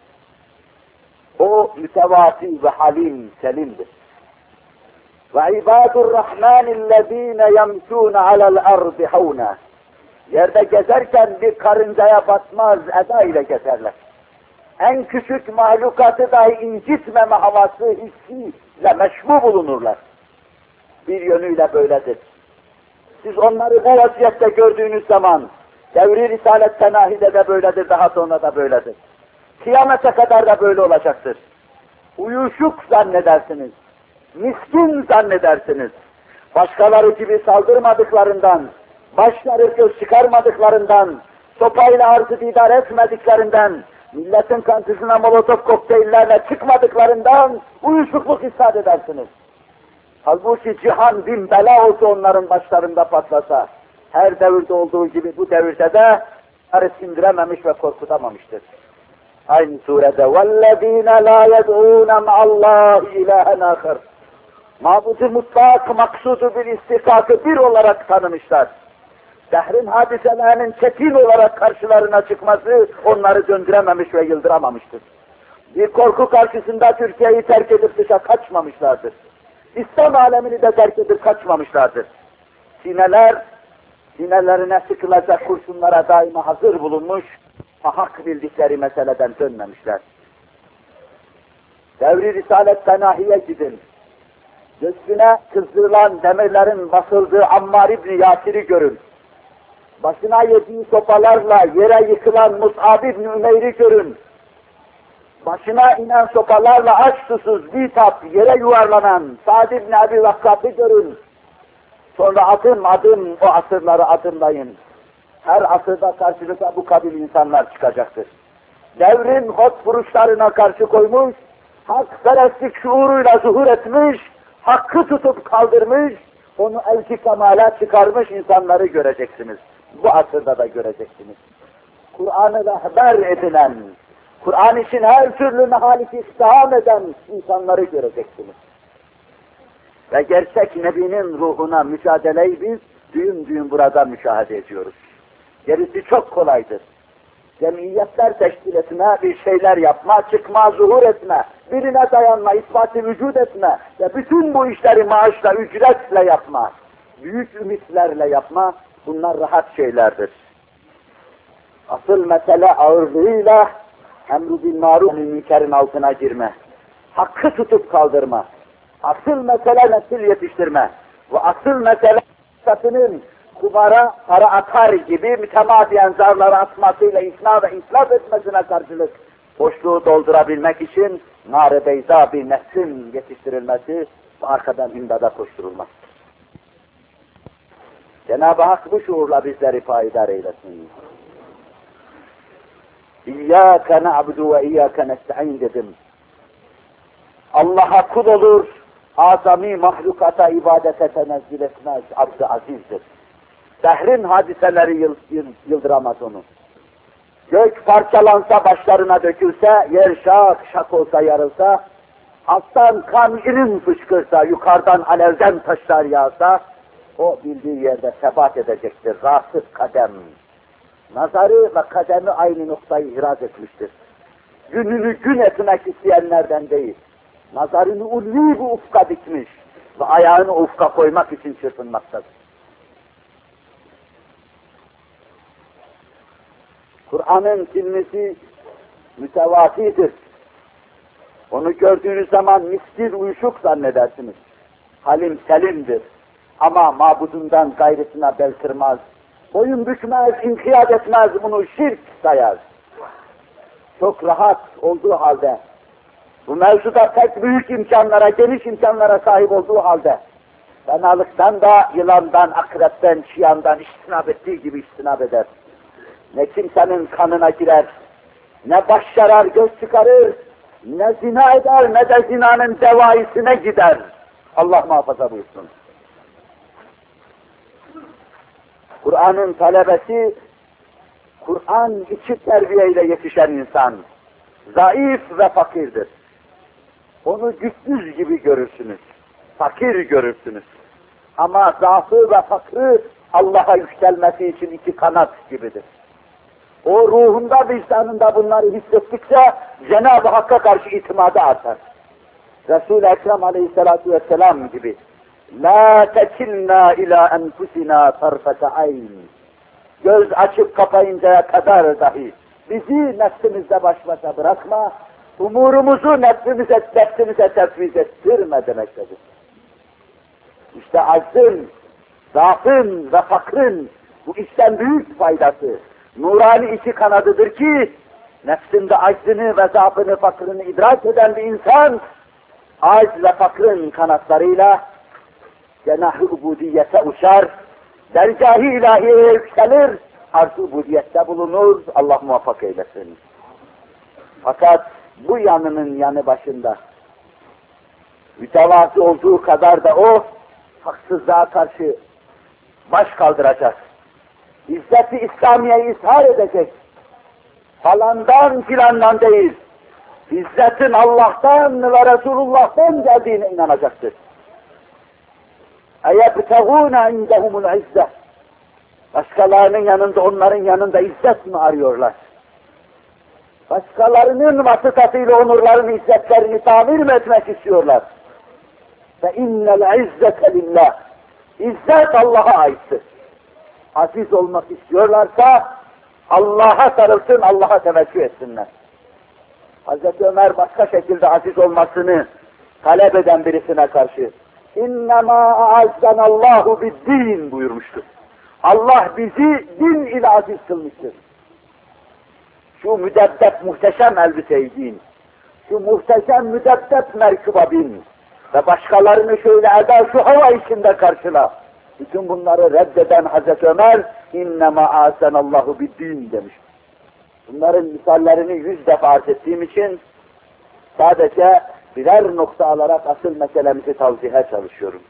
O mütevati ve halim, selimdir. Ve ibadur rahmanillezine yemşûne alel ardı havna. Yerde gezerken bir karıncaya batmaz eda ile gezerler. En küçük mahlukatı dahi incitmeme havası, hissiyle meşbu bulunurlar. Bir yönüyle böyledir. Siz onları bu vaziyette gördüğünüz zaman, devri Risalet Tenahide de böyledir, daha sonra da böyledir. Kıyamete kadar da böyle olacaktır. Uyuşuk zannedersiniz, miskin zannedersiniz. Başkaları gibi saldırmadıklarından, başları göz çıkarmadıklarından, sopayla arzı didar etmediklerinden, milletin kantısına molotof kokteyllerle çıkmadıklarından uyuşukluk ishad edersiniz. Halbuki cihan bin bela olsa onların başlarında patlasa, her devirde olduğu gibi bu devirde de onları sindirememiş ve korkutamamıştır. Aynı surede وَالَّذ۪ينَ لَا يَدْعُونَ مَعَ اللّٰهِ اِلَٰهًا آخَرٍ Mabud-u mutlak, maksudu bir istikakı bir olarak tanımışlar. Dehrin hadiselerinin çetin olarak karşılarına çıkması onları döndürememiş ve yıldıramamıştır. Bir korku karşısında Türkiye'yi terk edip dışa kaçmamışlardır. İslam alemini de terk edip kaçmamışlardır. Sinelerine sıkılacak kurşunlara daima hazır bulunmuş, hak bildikleri meseleden dönmemişler. Devri Risalet Fenahi'ye gidin. Üstüne kızdırılan demirlerin basıldığı Ammar İbni Yasir'i görün. Başına yediği sopalarla yere yıkılan Mus'ab İbni Ümeyr'i görün. Başına inen sopalarla aç susuz bitap yere yuvarlanan Sa'd İbni Abi Vakkas'ı görün. Sonra adım adım o asırları adımlayın. Her asırda karşınıza bu kabil insanlar çıkacaktır. Devrin hot vuruşlarına karşı koymuş, hakperestlik şuuruyla zuhur etmiş, hakkı tutup kaldırmış, onu elki kemale çıkarmış insanları göreceksiniz. Bu asırda da göreceksiniz. Kur'an'ı rehber edinen, Kur'an için her türlü mehalik iktiham eden insanları göreceksiniz. Ve gerçek Nebi'nin ruhuna mücadeleyi biz düğüm düğüm burada müşahede ediyoruz. Gerisi çok kolaydır. Cemiyetler teşkil etme, bir şeyler yapma, çıkma, zuhur etme, birine dayanma, ispatı vücut etme ve bütün bu işleri maaşla, ücretle yapma, büyük ümitlerle yapma, bunlar rahat şeylerdir. Asıl mesele ağırlığıyla emr-i bil maruf münkerin altına girme, hakkı tutup kaldırma, asıl mesele nesil yetiştirme ve asıl mesele satının kumara para atar gibi mütemadiyen zarları atmasıyla ikna ve islaf etmesine karşılık boşluğu doldurabilmek için nar-ı beyza bir neslin yetiştirilmesi ve arkadan imdada koşturulması. Cenab-ı Hak bu şuurla bizleri payidar eylesin. İyyâke na'budu ve iyyâke nesta'in dedim. Allah'a kul olur, azami mahlukata ibadete tenezzül etmez, abd-ı azizdir. Dehrin hadiseleri yıldıramaz onu. Gök parçalansa, başlarına dökülse, yer şak şak olsa, yarılsa, alttan kan irin fışkırsa, yukarıdan alevden taşlar yağsa, o bildiği yerde sebat edecektir, rasık kadem. Nazarı ve kademi aynı noktayı ihraz etmiştir. Gününü gün etmek isteyenlerden değil, nazarını ulvi bu ufka dikmiş ve ayağını ufka koymak için çırpınmaktadır. Kur'an'ın kelimesi mütevatidir. Onu gördüğünüz zaman miskin uyuşuk zannedersiniz. Halim selimdir. Ama mabudundan gayrısına bel kırmaz. Boyun bükmez, inkiyat etmez, bunu şirk sayar. Çok rahat olduğu halde, bu mevzuda pek büyük imkanlara, geniş imkanlara sahip olduğu halde, fenalıktan da, yılandan, akrepten, çıyandan istinab ettiği gibi istinab eder. Ne kimsenin kanına girer, ne baş yarar, göz çıkarır, ne zina eder, ne de zinanın devaisine gider. Allah muhafaza buyursun. Kur'an'ın talebesi, Kur'an içi terbiyeyle yetişen insan, zayıf ve fakirdir. Onu güçsüz gibi görürsünüz, fakir görürsünüz. Ama zaafı ve fakrı Allah'a yükselmesi için iki kanat gibidir. O ruhunda, vicdanında bunları hissettikçe Cenab-ı Hakk'a karşı itimadı artar. Resul-i Ekrem aleyhissalatu vesselam gibi لَا تَكِلْنَا اِلَى اَنْفُسِنَا طَرْفَةَ عَيْنٍ Göz açıp kapayıncaya kadar dahi bizi nefsimizde baş başa bırakma, umurumuzu nefsimize tefviz ettirme demektedir. İşte aczın, zaafın ve fakrın bu işten büyük faydası, nurani iki kanadıdır ki, nefsinde aczini ve zaafını, fakrını idrak eden bir insan, acz ve fakrın kanatlarıyla cenah-ı ubudiyete uçar, dergâh-ı ilahiyeye yükselir, arz-ı ubudiyette bulunur, Allah muvaffak eylesin. Fakat bu yanının yanı başında, mütevazı olduğu kadar da o, haksızlığa karşı baş kaldıracak. İzzet-i İslamiye'yi ishar edecek. Falandan filandan değil. İzzetin Allah'tan ve Resulullah'tan geldiğine inanacaktır. اَيَبْتَغُونَ عِنْدَهُمُ الْعِزَّةِ Başkalarının yanında, onların yanında izzet mi arıyorlar? Başkalarının vasıtasıyla onurlarını, izzetlerini tamir mi etmek istiyorlar? فَاِنَّ الْعِزَّةَ لِلّٰهِ İzzet Allah'a aittir. Aziz olmak istiyorlarsa Allah'a sarılsın, Allah'a teveccüh etsinler. Hazreti Ömer başka şekilde aziz olmasını talep eden birisine karşı اِنَّمَا اَعَزَّنَ اللّٰهُ بِالدِّينِ buyurmuştur. Allah bizi din ile aziz kılmıştır. Şu müdebbep muhteşem elbise-i din, şu muhteşem müdebbep merkuba bin ve başkalarını şöyle eda şu hava içinde karşıla. Bütün bunları reddeden Hazreti Ömer اِنَّمَا اَعَزَّنَ اللّٰهُ بِالدِّينِ demiş. Bunların misallerini 100 defa arz ettiğim için sadece birer nokta alarak asıl meselemizi tavzihe çalışıyorum.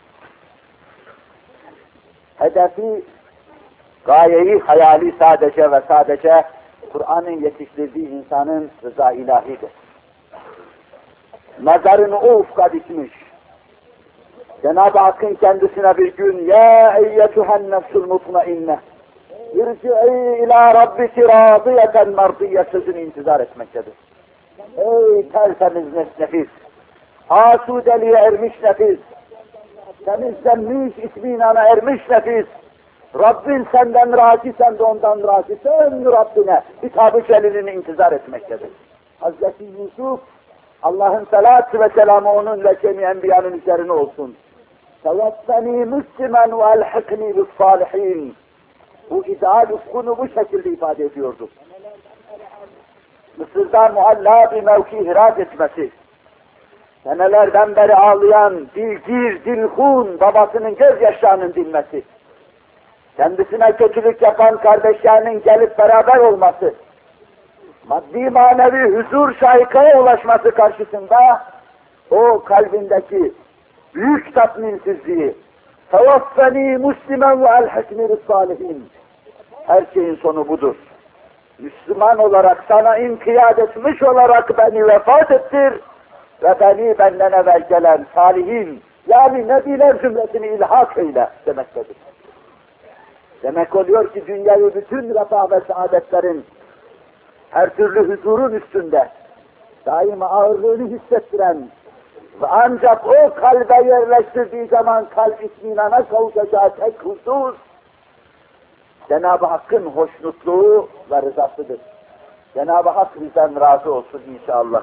Hedefi, gayeyi, hayali sadece ve sadece Kur'an'ın yetiştirdiği insanın rıza ilahidir. Nazarını o ufka dikmiş. Cenab-ı Hakk'ın kendisine bir gün ya eyyetühen nefsul mutmainne irci'i ila rabbiki radiyeten mardiyye sözünü intizar etmektedir. Ey tertemiz nefis, asudeliğe ermiş nefis, temizlenmiş, itminana ermiş nefis, Rabbin senden razı, sen de ondan razı, sen Rabbine hitabı celilini intizar etmektedir. Hazreti Yusuf, Allah'ın salatü ve selamı onun ve cemi enbiyanın üzerine olsun. Tevaffeni müslimen ve elhikni bis salihin. Bu ideal ufkunu bu şekilde ifade ediyordu. Mısır'da mualla bir mevki ihraç etmesi, senelerden beri ağlayan, dilgir, dilhun, babasının gözyaşlarının dinmesi, kendisine kötülük yapan kardeşlerinin gelip beraber olması, maddi manevi huzur şahikaya ulaşması karşısında o kalbindeki büyük tatminsizliği, tevaffeni muslimen ve elhikni bis salihin. Her şeyin sonu budur. Müslüman olarak sana inkiyat etmiş olarak beni vefat ettir ve beni benden evvel gelen salihin, yani nebiler cümlesini ilhak eyle demektedir. Demek oluyor ki dünyayı bütün refah ve saadetlerin, her türlü huzurun üstünde daima ağırlığını hissettiren ve ancak o kalbe yerleştirdiği zaman kalp itminana kavuşacağı tek husus, Cenab-ı Hakk'ın hoşnutluğu ve rızasıdır. Cenab-ı Hak bizden razı olsun inşallah.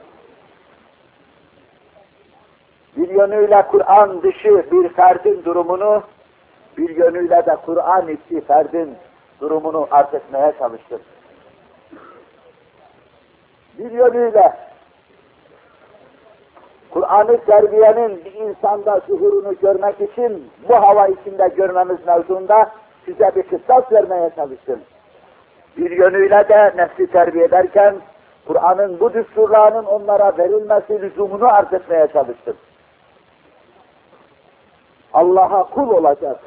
Bir yönüyle Kur'an dışı bir ferdin durumunu, bir yönüyle de Kur'an içi ferdin durumunu arz etmeye çalıştım. Bir yönüyle Kur'an-ı terbiyenin bir insanda zuhurunu görmek için bu hava içinde görmemiz mevzunda size bir kıssas vermeye çalıştım. Bir yönüyle de nefsi terbiye ederken Kur'an'ın bu düsturlarının onlara verilmesi lüzumunu arz etmeye çalıştım. Allah'a kul olacak.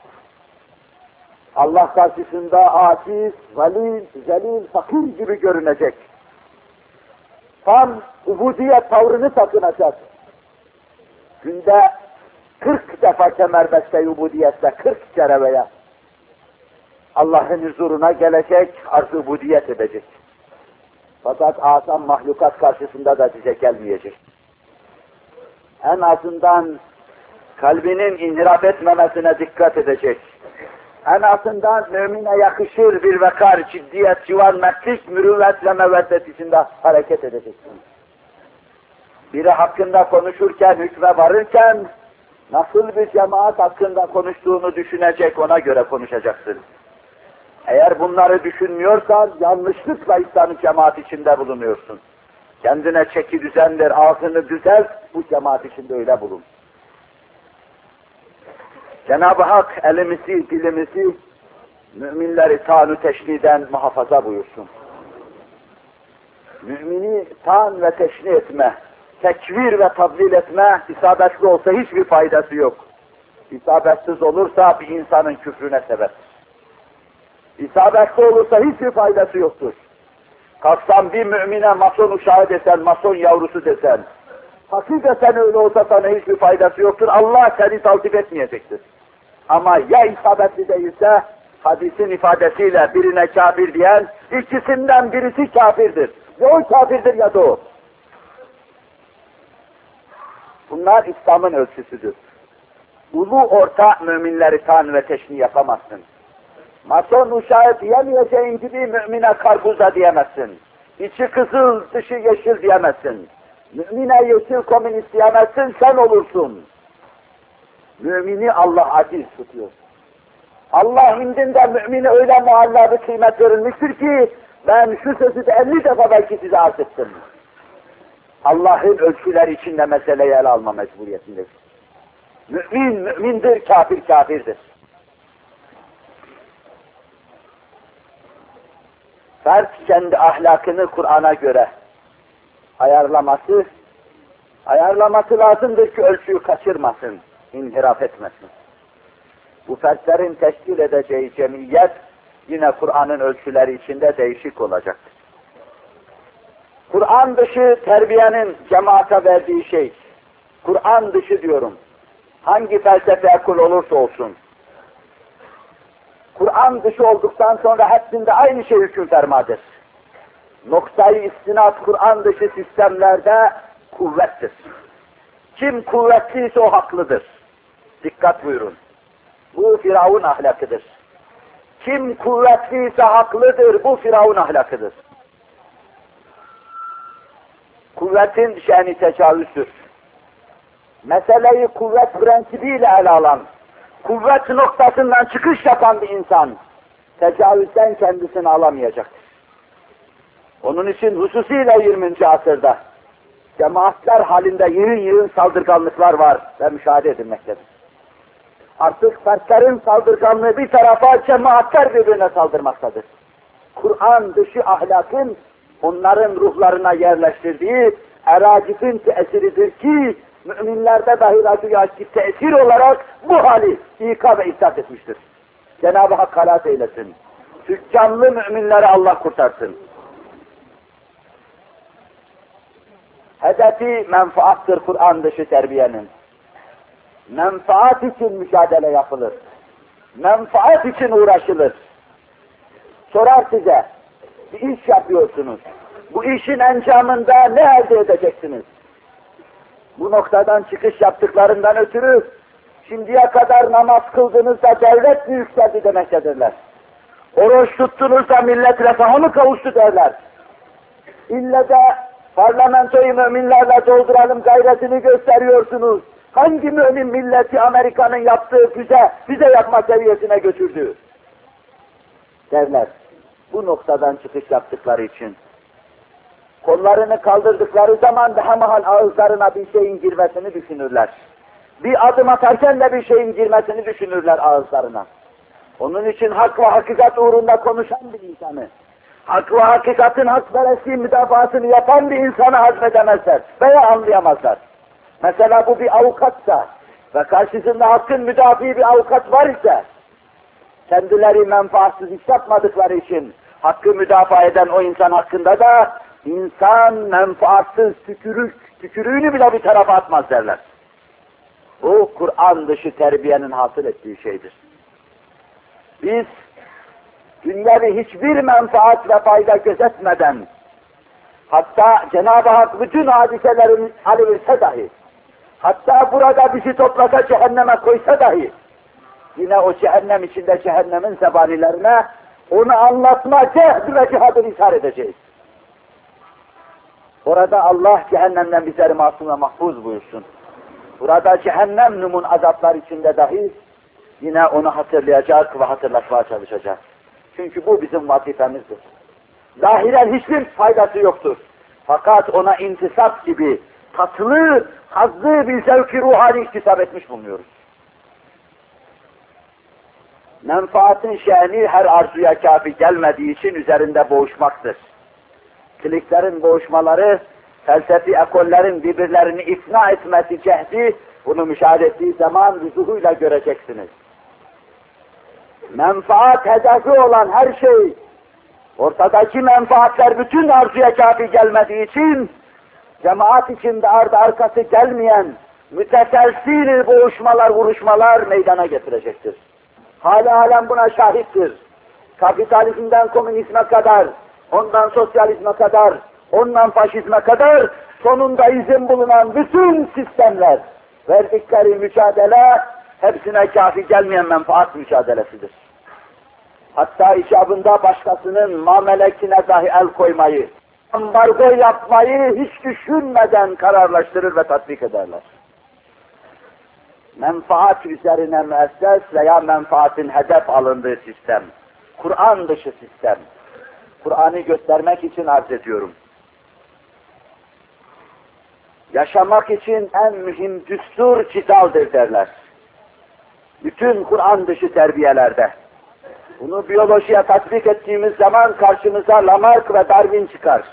Allah karşısında aciz, zalil, zelil, fakir gibi görünecek. Tam ubudiyet tavrını takınacak. Günde 40 defa kemerbeste ubudiyette, 40 kere veya Allah'ın huzuruna gelecek, arz-ı ubudiyet edecek. Fakat asam mahlukat karşısında da dize gelmeyecek. En azından kalbinin inhiraf etmemesine dikkat edecek. En azından mümine yakışır bir vekar, ciddiyet, civan, mertlik, mürüvvet ve meveddet içinde hareket edeceksin. Biri hakkında konuşurken, hükme varırken, nasıl bir cemaat hakkında konuştuğunu düşünecek, ona göre konuşacaksın. Eğer bunları düşünmüyorsan, yanlışlıkla İslam cemaat içinde bulunuyorsun. Kendine çeki düzenler, ağzını düzelt, bu cemaat içinde öyle bulun. Cenab-ı Hak elimizi, dilimizi, müminleri tanu teşniden muhafaza buyursun. Mümini tan ve teşni etme, tekvir ve tadlil etme, isabetli olsa hiçbir faydası yok. İsabetsiz olursa bir insanın küfrüne sebep. İsabetli olursa hiçbir faydası yoktur. Kalksan bir mümine mason uşağı desen, mason yavrusu desen, Hakikaten öyle olsa sana hiçbir faydası yoktur. Allah seni taltif etmeyecektir. Ama ya isabetli değilse, hadisin ifadesiyle birine kafir diyen, ikisinden birisi kafirdir. Ya o kafirdir ya da o. Bunlar İslam'ın ölçüsüdür. Ulu orta müminleri tan ve teşni yapamazsın. Mason uşağı diyemeyeceğin gibi mümine karpuza diyemezsin. İçi kızıl, dışı yeşil diyemezsin. Mümine yeşil komünist diyemezsin, sen olursun. Mümini Allah aziz tutuyor. Allah indinde mümine öyle muhallabi kıymet verilmiştir ki, ben şu sözü de 50 defa belki size arz ettim. Allah'ın ölçüleri içinde meseleyi ele alma mecburiyetindedir. Mümin, mümindir, kafir, kafirdir. Fert kendi ahlakını Kur'an'a göre ayarlaması lazımdır ki ölçüyü kaçırmasın, inhiraf etmesin. Bu fertlerin teşkil edeceği cemiyet yine Kur'an'ın ölçüleri içinde değişik olacaktır. Kur'an dışı terbiyenin cemaate verdiği şey, Kur'an dışı diyorum, hangi felsefe kul olursa olsun, Kur'an dışı olduktan sonra hepsinde aynı şey hüküm fermadır. Noktayı istinad Kur'an dışı sistemlerde kuvvettir. Kim kuvvetliyse o haklıdır. Dikkat buyurun. Bu Firavun ahlakıdır. Kim kuvvetliyse haklıdır, bu Firavun ahlakıdır. Kuvvetin şeni tecavüzdür. Meseleyi kuvvet prensibiyle ele alan, kuvvet noktasından çıkış yapan bir insan, tecavüzden kendisini alamayacaktır. Onun için hususiyle 20. asırda, cemaatler halinde yığın saldırganlıklar var ve müşahede edilmektedir. Artık fertlerin saldırganlığı bir tarafa, cemaatler birbirine saldırmaktadır. Kur'an dışı ahlakın onların ruhlarına yerleştirdiği eracifin tesiridir ki, müminlerde dahi radyoaktif tesir olarak bu hali ikaz ve ihsas etmiştir. Cenab-ı Hak halat eylesin. Tükkanlı müminleri Allah kurtarsın. Hedefi menfaattır Kur'an dışı terbiyenin. Menfaat için mücadele yapılır. Menfaat için uğraşılır. Sorar size, bir iş yapıyorsunuz. Bu işin encamında ne elde edeceksiniz? Bu noktadan çıkış yaptıklarından ötürü şimdiye kadar namaz kıldığınızda devlet mi yükseldi demektedirler. Oruç tuttunuzda millet refaha mı kavuştu derler. İlle de parlamentoyu müminlerle dolduralım gayretini gösteriyorsunuz. Hangi mümin milleti Amerika'nın yaptığı füze yapma seviyesine götürdü? Derler. Bu noktadan çıkış yaptıkları için. Kollarını kaldırdıkları zaman daha mahal ağızlarına bir şeyin girmesini düşünürler. Bir adım atarken de bir şeyin girmesini düşünürler ağızlarına. Onun için hak ve hakikat uğrunda konuşan bir insanı, hak ve hakikatin hakperestliği müdafasını yapan bir insanı hazmedemezler veya anlayamazlar. Mesela bu bir avukatsa ve karşısında hakkın müdafi bir avukat var ise, kendileri menfaatsiz iş yapmadıkları için hakkı müdafaa eden o insan hakkında da insan menfaatsiz tükürüğünü bile bir tarafa atmaz derler. Bu Kur'an dışı terbiyenin hasıl ettiği şeydir. Biz dünyevi hiçbir menfaat ve fayda gözetmeden, hatta Cenab-ı Hak bütün hadiselerin alıverse dahi, hatta burada bizi toplasa cehenneme koysa dahi, yine o cehennem içinde cehennemin zebanilerine onu anlatma cehd ve cihadır ishar edeceğiz. Orada Allah cehennemden bizleri masum ve mahfuz buyursun. Burada cehennemnumun azaplar içinde dahi yine onu hatırlayacak ve hatırlatmaya çalışacak. Çünkü bu bizim vazifemizdir. Zahiren hiçbir faydası yoktur. Fakat ona intisap gibi tatlı, hazzı bir zevk-i ruhani iktisap etmiş bulunuyoruz. Menfaatin şe'ni her arzuya kafi gelmediği için üzerinde boğuşmaktır. Kliklerin boğuşmaları, felsefi ekollerin birbirlerini ikna etmesi cehdi, bunu müşahede ettiği zaman rüzuhuyla göreceksiniz. Menfaat hedefi olan her şey, ortadaki menfaatler bütün arzuya kafi gelmediği için, cemaat içinde ardı arkası gelmeyen müteselsil boğuşmalar, vuruşmalar meydana getirecektir. Hâli alem buna şahittir. Kapitalizmden komünizme kadar, ondan sosyalizme kadar, ondan faşizme kadar, sonunda izin bulunan bütün sistemler, verdikleri mücadele, hepsine kafi gelmeyen menfaat mücadelesidir. Hatta icabında başkasının mamelekine dahi el koymayı, ambargo yapmayı hiç düşünmeden kararlaştırır ve tatbik ederler. Menfaat üzerine müesses veya menfaatin hedef alındığı sistem, Kur'an dışı sistem. Kur'an'ı göstermek için arz ediyorum. Yaşamak için en mühim düstur cidaldir derler. Bütün Kur'an dışı terbiyelerde. Bunu biyolojiye tatbik ettiğimiz zaman karşımıza Lamarck ve Darwin çıkar.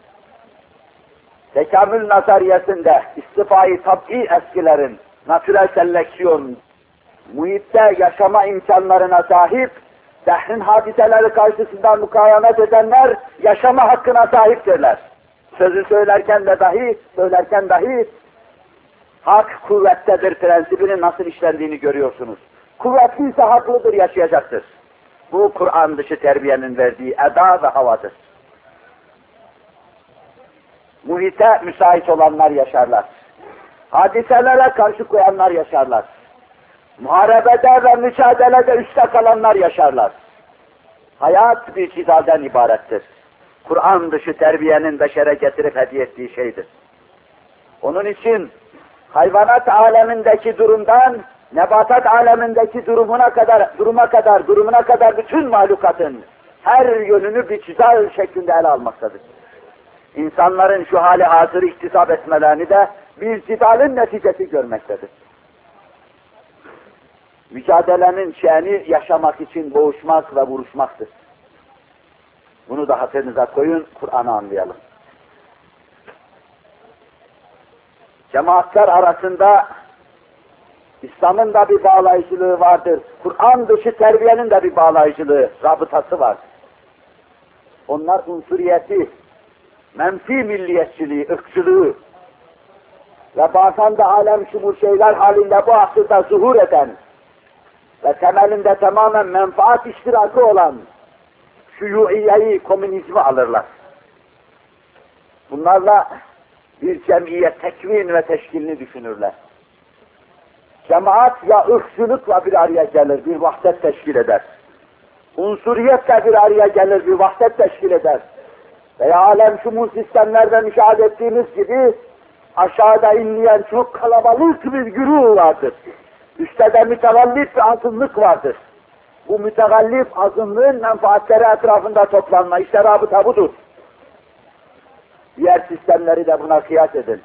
Tekamül nazariyesinde istifai tabii eskilerin natürel seleksiyon, muhitte yaşama imkanlarına sahip, dehrin hadiseleri karşısında mukavemet edenler yaşama hakkına sahiptirler. Sözü söylerken dahi hak kuvvettedir prensibinin nasıl işlendiğini görüyorsunuz. Kuvvetli ise haklıdır, yaşayacaktır. Bu Kur'an dışı terbiyenin verdiği eda ve havadır. Muhite müsait olanlar yaşarlar. Hadiselere karşı koyanlar yaşarlar. Muharebede ve mücadelede üstte kalanlar yaşarlar. Hayat bir cidalden ibarettir. Kur'an dışı terbiyenin beşere getirip hediye ettiği şeydir. Onun için hayvanat alemindeki durumdan nebatat alemindeki durumuna kadar bütün mahlukatın her yönünü bir cidal şeklinde ele almaktadır. İnsanların şu hali hazır iktisap etmelerini de bir cidalin neticesi görmektedir. Mücadelenin şe'ni yaşamak için boğuşmak ve vuruşmaktır. Bunu da hatırınıza koyun, Kur'an'ı anlayalım. Cemaatler arasında İslam'ın da bir bağlayıcılığı vardır. Kur'an dışı terbiyenin de bir bağlayıcılığı, rabıtası var. Onlar unsuriyeti, menfi milliyetçiliği, ırkçılığı ve bazen de alem şumur şeyler halinde bu asırda zuhur eden ve temelinde tamamen menfaat iştirakı olan şuyuiyeyi, komünizmi alırlar. Bunlarla bir cemiyet tekvin ve teşkilini düşünürler. Cemaat ya ırkçılıkla bir araya gelir, bir vahdet teşkil eder. Unsuriyetle bir araya gelir, bir vahdet teşkil eder. Veya alem şumul sistemlerde müşahede ettiğimiz gibi aşağıda inleyen çok kalabalık bir güruh vardır. Üstte de mütevallip bir azınlık vardır. Bu mütevallip azınlığın menfaatleri etrafında toplanma, işte rabıta budur. Diğer sistemleri de buna kıyas edin.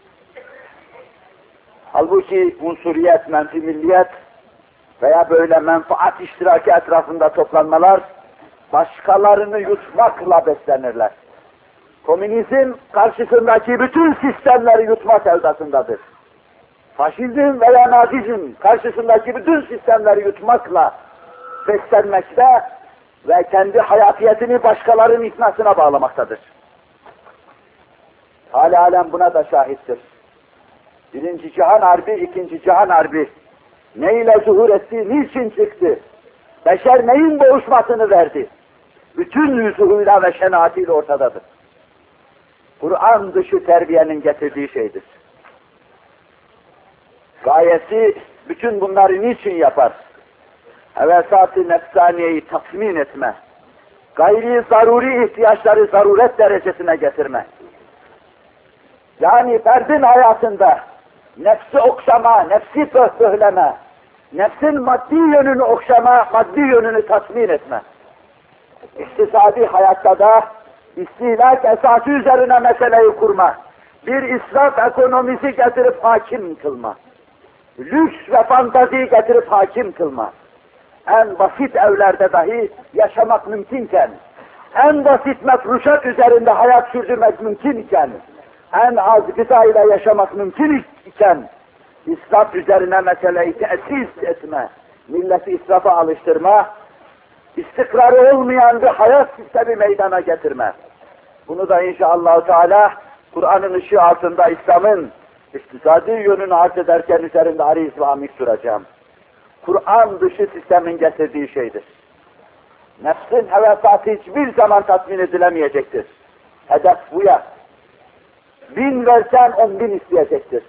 Halbuki unsuriyet, menfi milliyet veya böyle menfaat iştiraki etrafında toplanmalar başkalarını yutmakla beslenirler. Komünizm karşısındaki bütün sistemleri yutma sevdasındadır. Faşizm veya nazizm karşısındaki bütün sistemleri yutmakla beslenmekte ve kendi hayatiyetini başkalarının iknasına bağlamaktadır. Hâli alem buna da şahittir. Birinci Cihan Harbi, ikinci Cihan Harbi neyle zuhur etti, niçin çıktı? Beşer neyin boğuşmasını verdi? Bütün yüzüyle ve şenaatiyle ortadadır. Kur'an dışı terbiyenin getirdiği şeydir. Gayesi bütün bunları niçin yapar? Hevesat-ı nefsaniyeyi tatmin etme, gayri zaruri ihtiyaçları zaruret derecesine getirme. Yani ferdin hayatında nefsi okşama, nefsi pöhleme, nefsin maddi yönünü okşama, maddi yönünü tatmin etme. İktisadi hayatta da istihlak esası üzerine meseleyi kurma, bir israf ekonomisi getirip hakim kılma, lüks ve fantazi getirip hakim kılma. En basit evlerde dahi yaşamak mümkünken, en basit mefruşat üzerinde hayat sürdürmek mümkün iken, en az gıda ile yaşamak mümkün iken, israf üzerine meseleyi tesis etme, milleti israfa alıştırma, istikrarı olmayan bir hayat sistemi meydana getirme. Bunu da inşallah Teala Kur'an'ın ışığı altında İslam'ın iktisadi yönünü arz ederken üzerinde arı İslamik duracağım. Kur'an dışı sistemin getirdiği şeydir. Nefsin hevesatı hiçbir zaman tatmin edilemeyecektir. Hedef bu ya. 1000 versen 10.000 isteyecektir.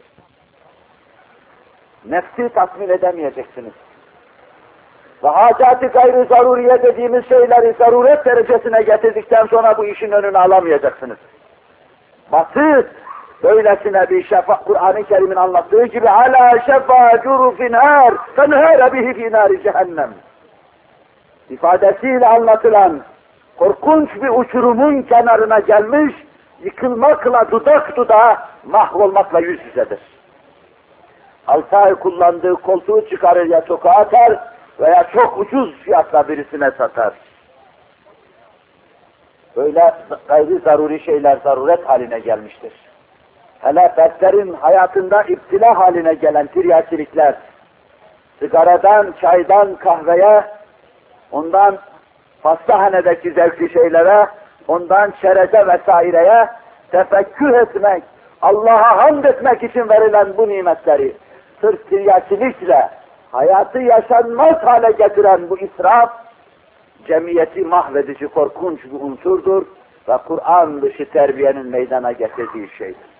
Nefsi tatmin edemeyeceksiniz. Ve hacati gayrı zaruriye dediğimiz şeyleri zaruret derecesine getirdikten sonra bu işin önünü alamayacaksınız. Batı böylesine bir Kur'an-ı Kerim'in anlattığı gibi ala şefa curufin nar fenhâre bihi fî nâri cehennem ifadesiyle anlatılan korkunç bir uçurumun kenarına gelmiş, yıkılmakla dudak dudağa, mahvolmakla yüz yüzedir. 6 ay kullandığı koltuğu çıkarır ya sokağa atar veya çok ucuz fiyatla birisine satar. Böyle gayri zaruri şeyler zaruret haline gelmiştir. Hele fertlerin hayatında iptila haline gelen tiryakilikler, sigaradan, çaydan, kahveye, ondan pastahanedeki zevkli şeylere, ondan çereze vesaireye tefekkür etmek, Allah'a hamd etmek için verilen bu nimetleri sırf tiryakilikle hayatı yaşanmaz hale getiren bu israf, cemiyeti mahvedici korkunç bir unsurdur ve Kur'an dışı terbiyenin meydana getirdiği şeydir.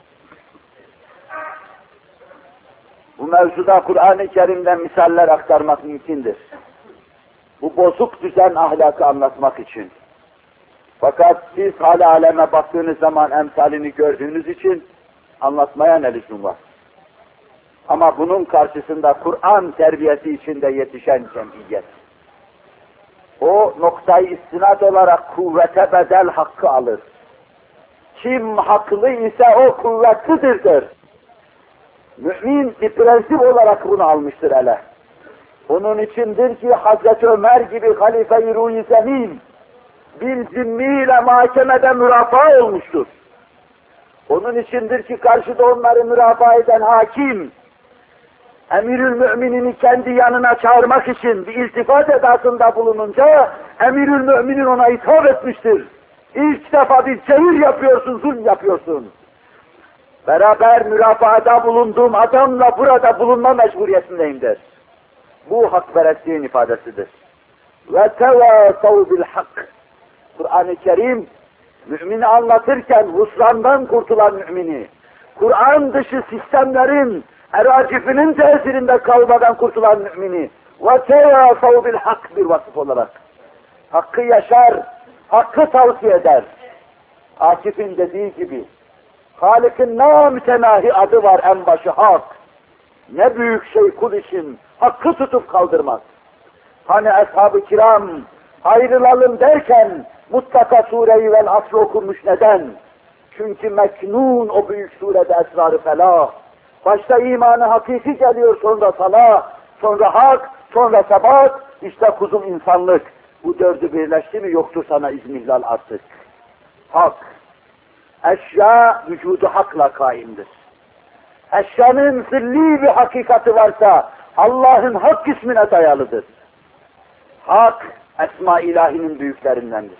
Bu mevzuda Kur'an-ı Kerim'den misaller aktarmak mümkündür. Bu bozuk düzen ahlakı anlatmak için. Fakat siz hal aleme baktığınız zaman emsalini gördüğünüz için anlatmaya ne lüzum var? Ama bunun karşısında Kur'an terbiyesi içinde yetişen cemiyet, o noktayı istinad olarak kuvvete bedel hakkı alır. Kim haklı ise o kuvvetlidir. Mümin bir prensip olarak bunu almıştır hele. Onun içindir ki Hazreti Ömer gibi halife-i ruh-i zemin bir zimmiyle mahkemede mürafaa olmuştur. Onun içindir ki karşıda onları mürafaa eden hakim, Emirül Müminini kendi yanına çağırmak için bir iltifat edasında bulununca Emirül Müminin ona hitap etmiştir. İlk defa bir çevir yapıyorsun, zulm yapıyorsun. Beraber mürafaada bulunduğum adamla burada bulunma mecburiyetindeyim der. Bu hakperestliğin ifadesidir. Ve tevâsav bil hak. Kur'an-ı Kerim mümini anlatırken husrandan kurtulan mümini, Kur'an dışı sistemlerin eracifinin tesirinde kalmadan kurtulan mümini ve tevâsav bil hak bir vasıf olarak hakkı yaşar, hakkı tavsiye eder. Akif'in dediği gibi Halık'ın namütenahi adı var en başı hak. Ne büyük şey kul için hakkı tutup kaldırmak. Hani ashab-ı kiram ayrılalım derken mutlaka sureyi vel asr okunmuş neden? Çünkü meknun o büyük surede esrar-ı felah. Başta imanı hakiki geliyor, sonra salah, sonra hak, sonra sebat, işte kuzum insanlık. Bu dördü birleşti mi yoktur sana izmihlal artık. Hak. Eşya vücudu hakla kaimdir. Eşyanın zilli bir hakikati varsa Allah'ın hak ismine dayalıdır. Hak, esma ilahinin büyüklerindendir.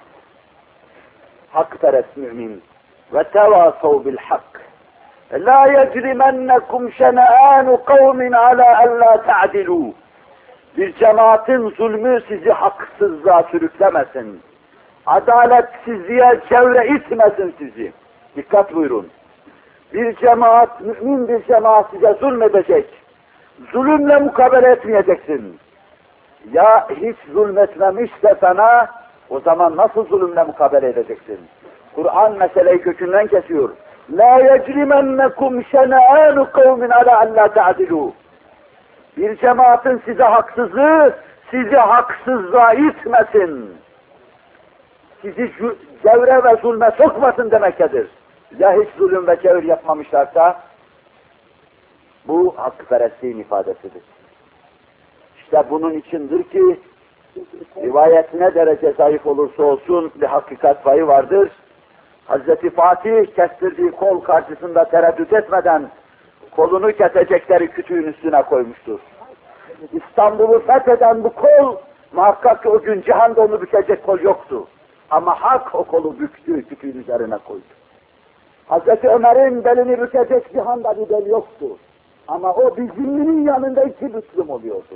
Hakperest mümin. Ve tevasav bil hak. La yecrimennekum şene'anu kavmin ala en la ta'dilu. Bir cemaatin zulmü sizi haksızlığa sürüklemesin. Adaletsizliğe çevre itmesin sizi. Dikkat buyurun. Bir cemaat, mümin bir cemaat size zulmedecek. Zulümle mukabele etmeyeceksin. Ya hiç zulmetmemişse sana, o zaman nasıl zulümle mukabele edeceksin? Kur'an meseleyi kökünden kesiyor. La yecrimennekum şene'anu kavmin ala en la ta'dilu. Bir cemaatin size haksızlığı, sizi haksızlığa itmesin. Sizi cevre ve zulme sokmasın demektedir. Ya hiç zulüm ve cevir yapmamışlarsa, bu hakperestliğin ifadesidir. İşte bunun içindir ki, rivayet ne derece zayıf olursa olsun bir hakikat payı vardır. Hazreti Fatih kestirdiği kol karşısında tereddüt etmeden, kolunu kesecekleri kütüğün üstüne koymuştur. İstanbul'u fetheden bu kol, muhakkak ki o gün cihanda onu bükecek kol yoktu. Ama hak o kolu büktü, kütüğün üzerine koydu. Hazreti Ömer'in belini bükecek cihanda bir bel yoktu. Ama o bir zimminin yanında iki büklüm oluyordu.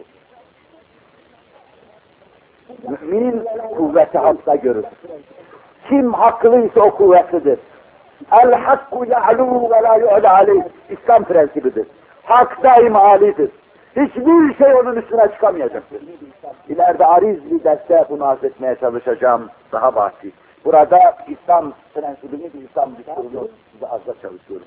Mümin kuvveti hakta görür. Kim haklıysa o kuvvetlidir. El-hakku ya'lu ve la yu'la aleyh. İslam prensibidir. Hak daima alidir. Hiçbir şey onun üstüne çıkamayacaktır. İleride ariz bir derste bunu arz etmeye çalışacağım. Daha vahşi. Burada İslam prensibini, İslam düsturunu size arzda çalışıyorum.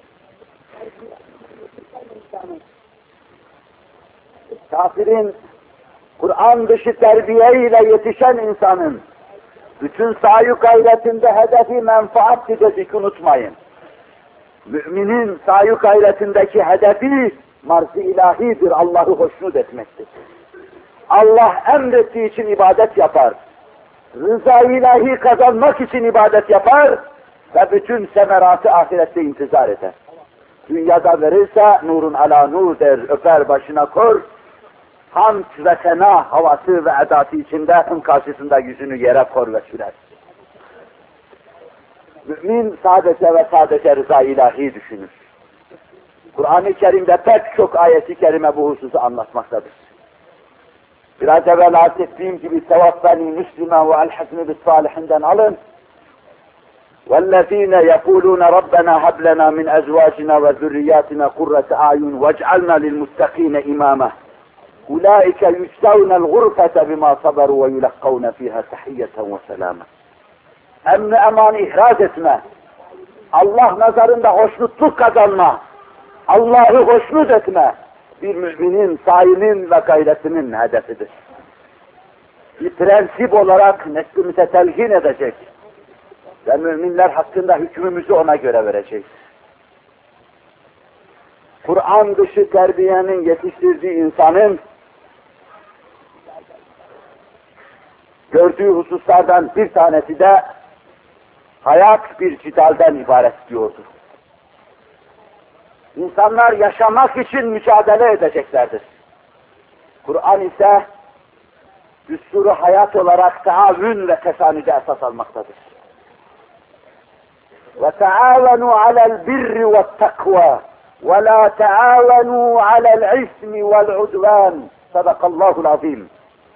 Kafirin, Kur'an dışı terbiyeyle yetişen insanın bütün sahi gayretinde hedefi menfaat dedik, unutmayın. Müminin sahi gayretindeki hedefi marz-ı ilahidir, Allah'ı hoşnut etmektir. Allah emrettiği için ibadet yapar. Rıza-i ilahi kazanmak için ibadet yapar ve bütün semeratı ahirette intizar eder. Dünyada verirse nurun ala nur der, öper başına kor, hamd ve sena havası ve edatı içinde onun karşısında yüzünü yere kor ve sürer. Mümin sadece ve sadece rıza-i ilahi düşünür. Kur'an-ı Kerim'de pek çok ayeti kerime bu hususu anlatmaktadır. Biraz evvel arz ettiğim gibi tevaffeni müslümen ve elhakni bis salihinden alın. وَالَّذ۪ينَ يَقُولُونَ رَبَّنَا هَبْ لَنَا مِنْ أَزْوَاجِنَا وَذُرِّيَّاتِنَا قُرَّةَ أَعْيُنٍ وَاجْعَلْنَا لِلْمُتَّقِينَ إِمَامًا أُولَٰئِكَ يُجْزَوْنَ الْغُرْفَةَ بِمَا صَبَرُوا وَيُلَقَّوْنَ فِيهَا تَحِيَّةً وَسَلَامًا. Emn-i eman ihraz etme, Allah nazarında hoşnutluk kazanma, Allah'ı hoşnut etme, bir müminin, sahinin ve gayretinin hedefidir. Bir prensip olarak neslimize telkin edecek ve müminler hakkında hükmümüzü ona göre vereceğiz. Kur'an dışı terbiyenin yetiştirdiği insanın gördüğü hususlardan bir tanesi de hayat bir cidalden ibaret diyordu. İnsanlar yaşamak için mücadele edeceklerdir. Kur'an ise düsturu hayat olarak taavvün ve tesanüde esas almaktadır. وَتَعَاوَنُوا عَلَى الْبِرِّ وَالتَّقْوَى وَلَا تَعَاوَنُوا عَلَى الْعِثْمِ وَالْعُدْوَانِ Sadakallahu azim.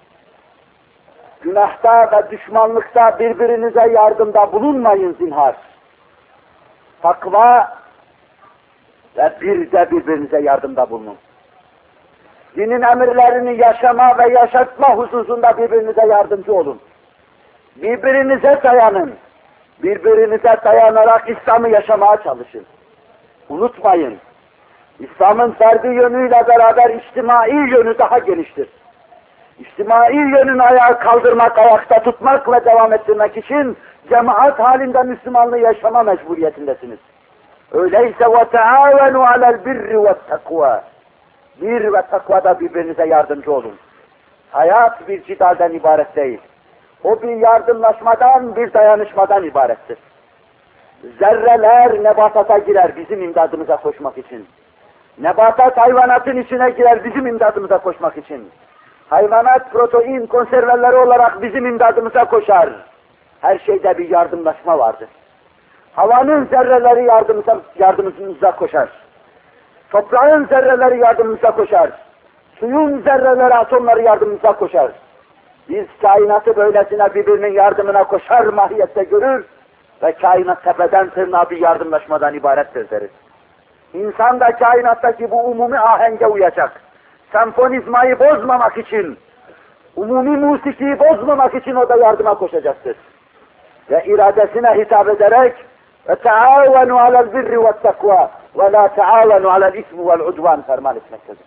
Günahta ve düşmanlıkta birbirinize yardımda bulunmayın zinhar. Takva ve bir de birbirinize yardımda bulunun. Dinin emirlerini yaşama ve yaşatma hususunda birbirinize yardımcı olun. Birbirinize dayanın. Birbirinize dayanarak İslam'ı yaşamaya çalışın. Unutmayın, İslam'ın ferdi yönüyle beraber içtimai yönü daha geniştir. İçtimai yönünü ayağa kaldırmak, ayakta tutmak ve devam ettirmek için cemaat halinde Müslümanlığı yaşama mecburiyetindesiniz. Öyleyse وَتَعَاوَنُوا عَلَى الْبِرِّ وَالتَّقْوَى Bir ve takvada birbirinize yardımcı olun. Hayat bir cidalden ibaret değil. O bir yardımlaşmadan, bir dayanışmadan ibarettir. Zerreler nebatata girer bizim imdadımıza koşmak için. Nebatat hayvanatın içine girer bizim imdadımıza koşmak için. Hayvanat protein konserveleri olarak bizim imdadımıza koşar. Her şeyde bir yardımlaşma vardır. Havanın zerreleri yardımımıza koşar. Toprağın zerreleri yardımımıza koşar. Suyun zerreleri, atomları yardımımıza koşar. Biz kainatı böylesine birbirinin yardımına koşar mahiyette görür ve kainat tepeden tırnağa bir yardımlaşmadan ibarettir deriz. İnsan da kainattaki bu umumi ahenge uyacak. Senfonizmayı bozmamak için, umumi musikiyi bozmamak için o da yardıma koşacaktır. Ve iradesine hitap ederek وَتَعَاوَنُوا عَلَى الْبِرِّ وَالتَّقْوَى وَلَا تَعَاوَنُوا عَلَى الْاِثْمِ وَالْعُدْوَانِ ferman etmektedir.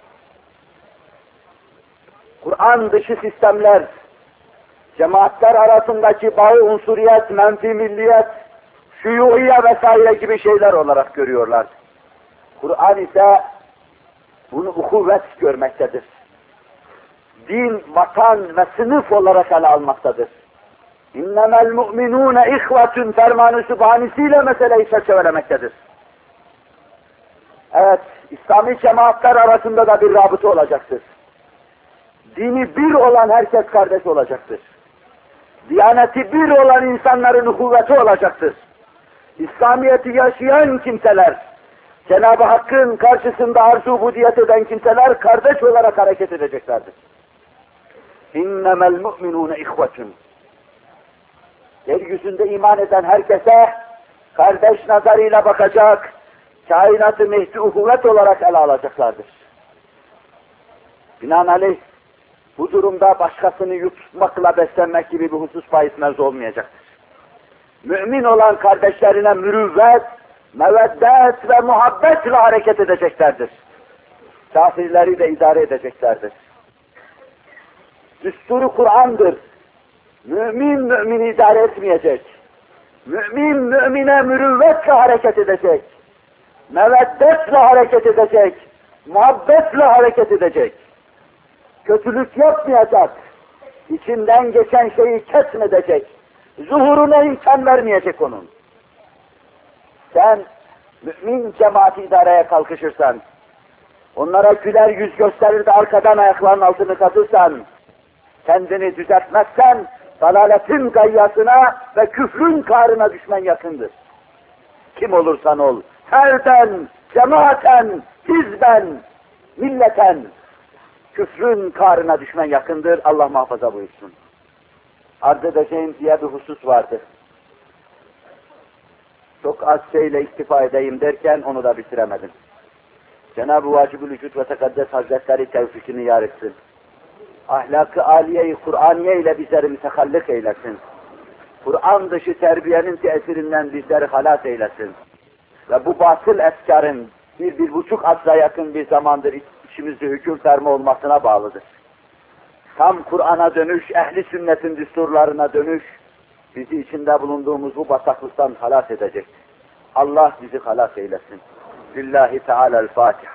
Kur'an dışı sistemler, cemaatler arasındaki bağı unsuriyet, menfi milliyet, şuyuiye vesaire gibi şeyler olarak görüyorlar. Kur'an ise bunu uhuvvet görmektedir. Din, vatan ve sınıf olarak ele almaktadır. İnnemel mu'minûne ihvetün fermanı sübhanesiyle meseleyi çerçevelemektedir. Evet, İslami cemaatler arasında da bir rabıta olacaktır. Dini bir olan herkes kardeş olacaktır. Diyaneti bir olan insanların uhuvveti olacaktır. İslamiyet'i yaşayan kimseler, Cenab-ı Hakk'ın karşısında arz-ı ubudiyet eden kimseler kardeş olarak hareket edeceklerdir. İnnemel mu'minûne ihvetun. Yeryüzünde iman eden herkese kardeş nazarıyla bakacak, kainatı mehdi uhuvvet olarak ele alacaklardır. Binaenaleyh bu durumda başkasını yutmakla beslenmek gibi bir husus bahis mevzu olmayacaktır. Mümin olan kardeşlerine mürüvvet, meveddet ve muhabbetle hareket edeceklerdir. Kafirleri de idare edeceklerdir. Düsturu Kur'an'dır. Mümin mümini idare etmeyecek. Mümin mümine mürüvvetle hareket edecek. Meveddetle hareket edecek. Muhabbetle hareket edecek. Kötülük yapmayacak. İçinden geçen şeyi kesmeyecek. Zuhuruna imkan vermeyecek onun. Sen mümin cemaati idareye kalkışırsan, onlara güler yüz gösterir de arkadan ayaklarının altını kazırsan, kendini düzeltmezsen, dalaletin gayyasına ve küfrün karına düşmen yakındır. Kim olursan ol, ferden, cemaaten, hizben, milleten, küfrün karına düşmen yakındır, Allah muhafaza buyursun. Arz edeceğim diye bir husus vardır. Çok az şeyle iktifa edeyim derken onu da bitiremedim. Cenab-ı Vacib-ül Vücud ve Tekaddes Hazretleri tevfikini yar etsin. Ahlak-ı âliye-i Kur'aniye ile bizleri mütehallik eylesin. Kur'an dışı terbiyenin tesirinden bizleri halat eylesin. Ve bu batıl efkarın 1,5 asra yakın bir zamandır içimizde hüküm ferma olmasına bağlıdır. Tam Kur'an'a dönüş, ehli sünnetin düsturlarına dönüş, bizi içinde bulunduğumuz bu bataklıktan halas edecek. Allah bizi halas eylesin. Lillahi Teala'l-Fatiha.